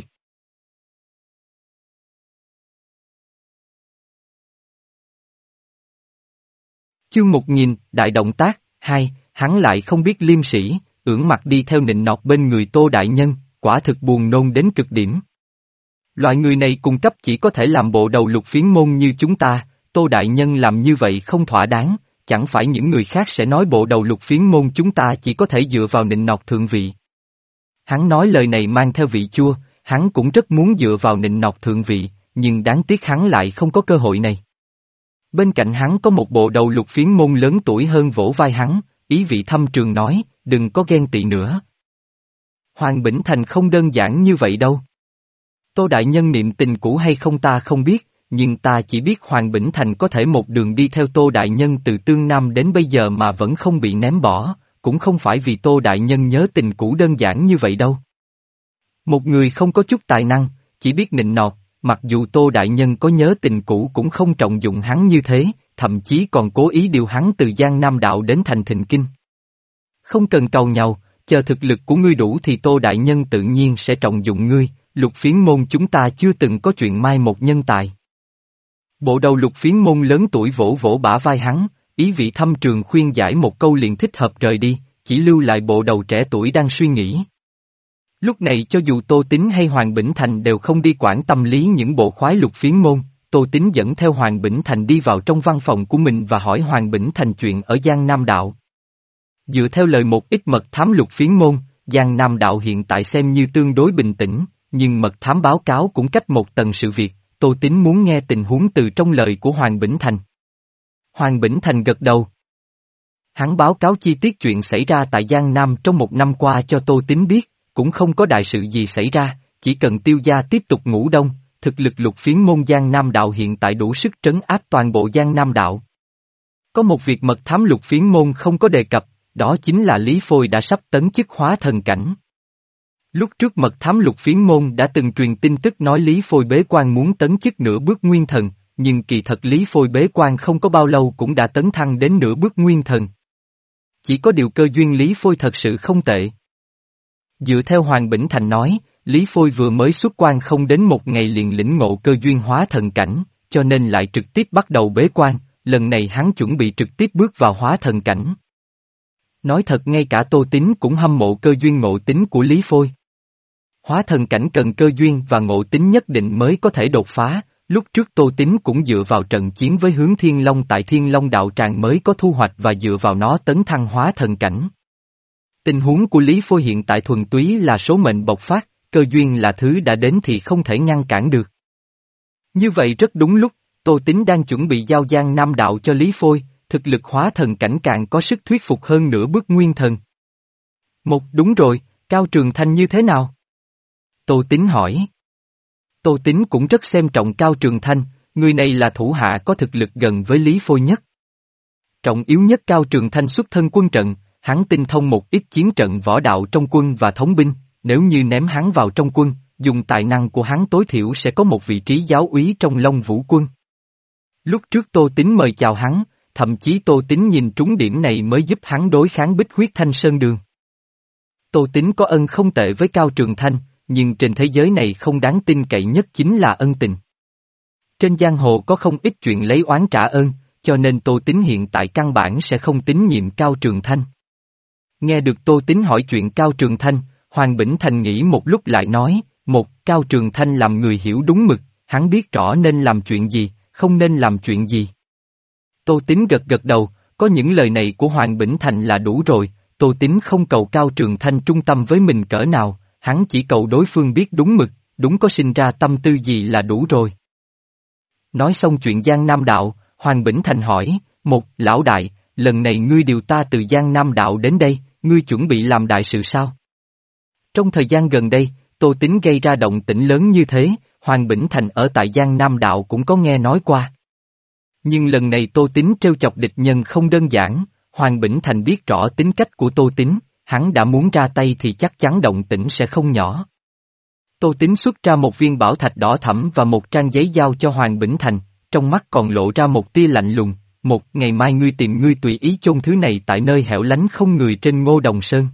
Chương một nghìn, Đại Động Tác, hai, hắn lại không biết liêm sĩ, ưỡn mặt đi theo nịnh nọt bên người Tô Đại Nhân, quả thực buồn nôn đến cực điểm. Loại người này cung cấp chỉ có thể làm bộ đầu lục phiến môn như chúng ta, Tô Đại Nhân làm như vậy không thỏa đáng, chẳng phải những người khác sẽ nói bộ đầu lục phiến môn chúng ta chỉ có thể dựa vào nịnh nọt thượng vị. Hắn nói lời này mang theo vị chua, hắn cũng rất muốn dựa vào nịnh nọt thượng vị, nhưng đáng tiếc hắn lại không có cơ hội này. Bên cạnh hắn có một bộ đầu lục phiến môn lớn tuổi hơn vỗ vai hắn, ý vị thâm trường nói, đừng có ghen tị nữa. Hoàng Bỉnh Thành không đơn giản như vậy đâu. Tô Đại Nhân niệm tình cũ hay không ta không biết, nhưng ta chỉ biết Hoàng Bỉnh Thành có thể một đường đi theo Tô Đại Nhân từ Tương Nam đến bây giờ mà vẫn không bị ném bỏ, cũng không phải vì Tô Đại Nhân nhớ tình cũ đơn giản như vậy đâu. Một người không có chút tài năng, chỉ biết nịnh nọt, mặc dù Tô Đại Nhân có nhớ tình cũ cũng không trọng dụng hắn như thế, thậm chí còn cố ý điều hắn từ Giang Nam Đạo đến thành Thịnh Kinh. Không cần cầu nhau, chờ thực lực của ngươi đủ thì Tô Đại Nhân tự nhiên sẽ trọng dụng ngươi, lục phiến môn chúng ta chưa từng có chuyện mai một nhân tài. Bộ đầu lục phiến môn lớn tuổi vỗ vỗ bả vai hắn, ý vị thâm trường khuyên giải một câu liền thích hợp rời đi, chỉ lưu lại bộ đầu trẻ tuổi đang suy nghĩ. Lúc này cho dù Tô Tín hay Hoàng Bỉnh Thành đều không đi quản tâm lý những bộ khoái lục phiến môn, Tô Tín dẫn theo Hoàng Bỉnh Thành đi vào trong văn phòng của mình và hỏi Hoàng Bỉnh Thành chuyện ở Giang Nam Đạo. Dựa theo lời một ít mật thám lục phiến môn, Giang Nam Đạo hiện tại xem như tương đối bình tĩnh, nhưng mật thám báo cáo cũng cách một tầng sự việc, Tô Tín muốn nghe tình huống từ trong lời của Hoàng Bỉnh Thành. Hoàng Bỉnh Thành gật đầu. Hắn báo cáo chi tiết chuyện xảy ra tại Giang Nam trong một năm qua cho Tô Tín biết, cũng không có đại sự gì xảy ra, chỉ cần Tiêu gia tiếp tục ngủ đông, thực lực lục phiến môn Giang Nam đạo hiện tại đủ sức trấn áp toàn bộ Giang Nam đạo. Có một việc mật thám lục phiến môn không có đề cập, đó chính là Lý Phôi đã sắp tấn chức hóa thần cảnh. Lúc trước mật thám lục phiến môn đã từng truyền tin tức nói Lý Phôi bế quan muốn tấn chức nửa bước nguyên thần, nhưng kỳ thật Lý Phôi bế quan không có bao lâu cũng đã tấn thăng đến nửa bước nguyên thần. Chỉ có điều cơ duyên Lý Phôi thật sự không tệ. Dựa theo Hoàng Bỉnh Thành nói, Lý Phôi vừa mới xuất quan không đến một ngày liền lĩnh ngộ cơ duyên hóa thần cảnh, cho nên lại trực tiếp bắt đầu bế quan, lần này hắn chuẩn bị trực tiếp bước vào hóa thần cảnh. Nói thật ngay cả Tô Tín cũng hâm mộ cơ duyên ngộ tính của Lý Phôi. Hóa thần cảnh cần cơ duyên và ngộ tính nhất định mới có thể đột phá, lúc trước Tô Tín cũng dựa vào trận chiến với Hướng Thiên Long tại Thiên Long đạo tràng mới có thu hoạch và dựa vào nó tấn thăng hóa thần cảnh. Tình huống của Lý Phôi hiện tại thuần túy là số mệnh bộc phát, cơ duyên là thứ đã đến thì không thể ngăn cản được. Như vậy rất đúng lúc, Tô Tín đang chuẩn bị giao Giang Nam đạo cho Lý Phôi, thực lực hóa thần cảnh càng có sức thuyết phục hơn nửa bước nguyên thần. Một đúng rồi, Cao Trường Thanh như thế nào? Tô Tín hỏi. Tô Tín cũng rất xem trọng Cao Trường Thanh, người này là thủ hạ có thực lực gần với Lý Phôi nhất. Trọng yếu nhất Cao Trường Thanh xuất thân quân trận, hắn tinh thông một ít chiến trận võ đạo trong quân và thống binh, nếu như ném hắn vào trong quân, dùng tài năng của hắn tối thiểu sẽ có một vị trí giáo úy trong Long Vũ quân. Lúc trước Tô Tín mời chào hắn, thậm chí Tô Tín nhìn trúng điểm này mới giúp hắn đối kháng Bích Huyết Thanh Sơn Đường. Tô Tín có ân không tệ với Cao Trường Thanh, nhưng trên thế giới này không đáng tin cậy nhất chính là ân tình. Trên giang hồ có không ít chuyện lấy oán trả ơn, cho nên Tô Tín hiện tại căn bản sẽ không tín nhiệm Cao Trường Thanh. Nghe được Tô Tín hỏi chuyện Cao Trường Thanh, Hoàng Bỉnh Thành nghĩ một lúc lại nói, một, Cao Trường Thanh làm người hiểu đúng mực, hắn biết rõ nên làm chuyện gì, không nên làm chuyện gì. Tô Tín gật gật đầu, có những lời này của Hoàng Bỉnh Thành là đủ rồi, Tô Tín không cầu Cao Trường Thanh trung tâm với mình cỡ nào, hắn chỉ cầu đối phương biết đúng mực, đúng có sinh ra tâm tư gì là đủ rồi. Nói xong chuyện Giang Nam đạo, Hoàng Bỉnh Thành hỏi, một, lão đại, lần này ngươi điều ta từ Giang Nam đạo đến đây, ngươi chuẩn bị làm đại sự sao? Trong thời gian gần đây, Tô Tín gây ra động tĩnh lớn như thế, Hoàng Bỉnh Thành ở tại Giang Nam đạo cũng có nghe nói qua. Nhưng lần này Tô Tín trêu chọc địch nhân không đơn giản, Hoàng Bỉnh Thành biết rõ tính cách của Tô Tín, hắn đã muốn ra tay thì chắc chắn động tĩnh sẽ không nhỏ. Tô Tín xuất ra một viên bảo thạch đỏ thẫm và một trang giấy giao cho Hoàng Bỉnh Thành, trong mắt còn lộ ra một tia lạnh lùng, một, ngày mai ngươi tìm ngươi tùy ý chôn thứ này tại nơi hẻo lánh không người trên Ngô Đồng Sơn.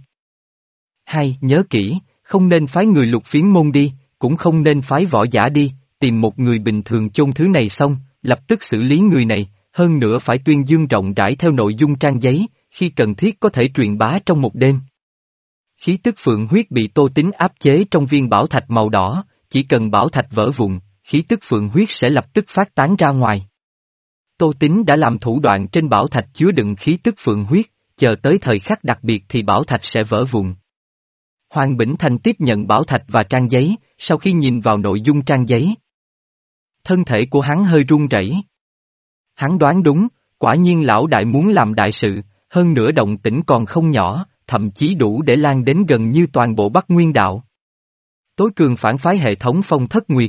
Hai, nhớ kỹ, không nên phái người lục phiến môn đi, cũng không nên phái võ giả đi, tìm một người bình thường chôn thứ này xong, lập tức xử lý người này, hơn nữa phải tuyên dương rộng rãi theo nội dung trang giấy, khi cần thiết có thể truyền bá trong một đêm. Khí tức phượng huyết bị Tô Tín áp chế trong viên bảo thạch màu đỏ, chỉ cần bảo thạch vỡ vụn, khí tức phượng huyết sẽ lập tức phát tán ra ngoài. Tô Tín đã làm thủ đoạn trên bảo thạch chứa đựng khí tức phượng huyết, chờ tới thời khắc đặc biệt thì bảo thạch sẽ vỡ vụn. Hoàng Bỉnh Thành tiếp nhận bảo thạch và trang giấy, sau khi nhìn vào nội dung trang giấy, thân thể của hắn hơi run rẩy. Hắn đoán đúng, quả nhiên lão đại muốn làm đại sự, hơn nữa động tĩnh còn không nhỏ, thậm chí đủ để lan đến gần như toàn bộ Bắc Nguyên đạo. Tối cường phản phái hệ thống Phong Thất Nguyệt.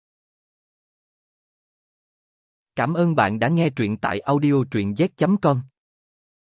Cảm ơn bạn đã nghe truyện tại audio truyện z chấm com.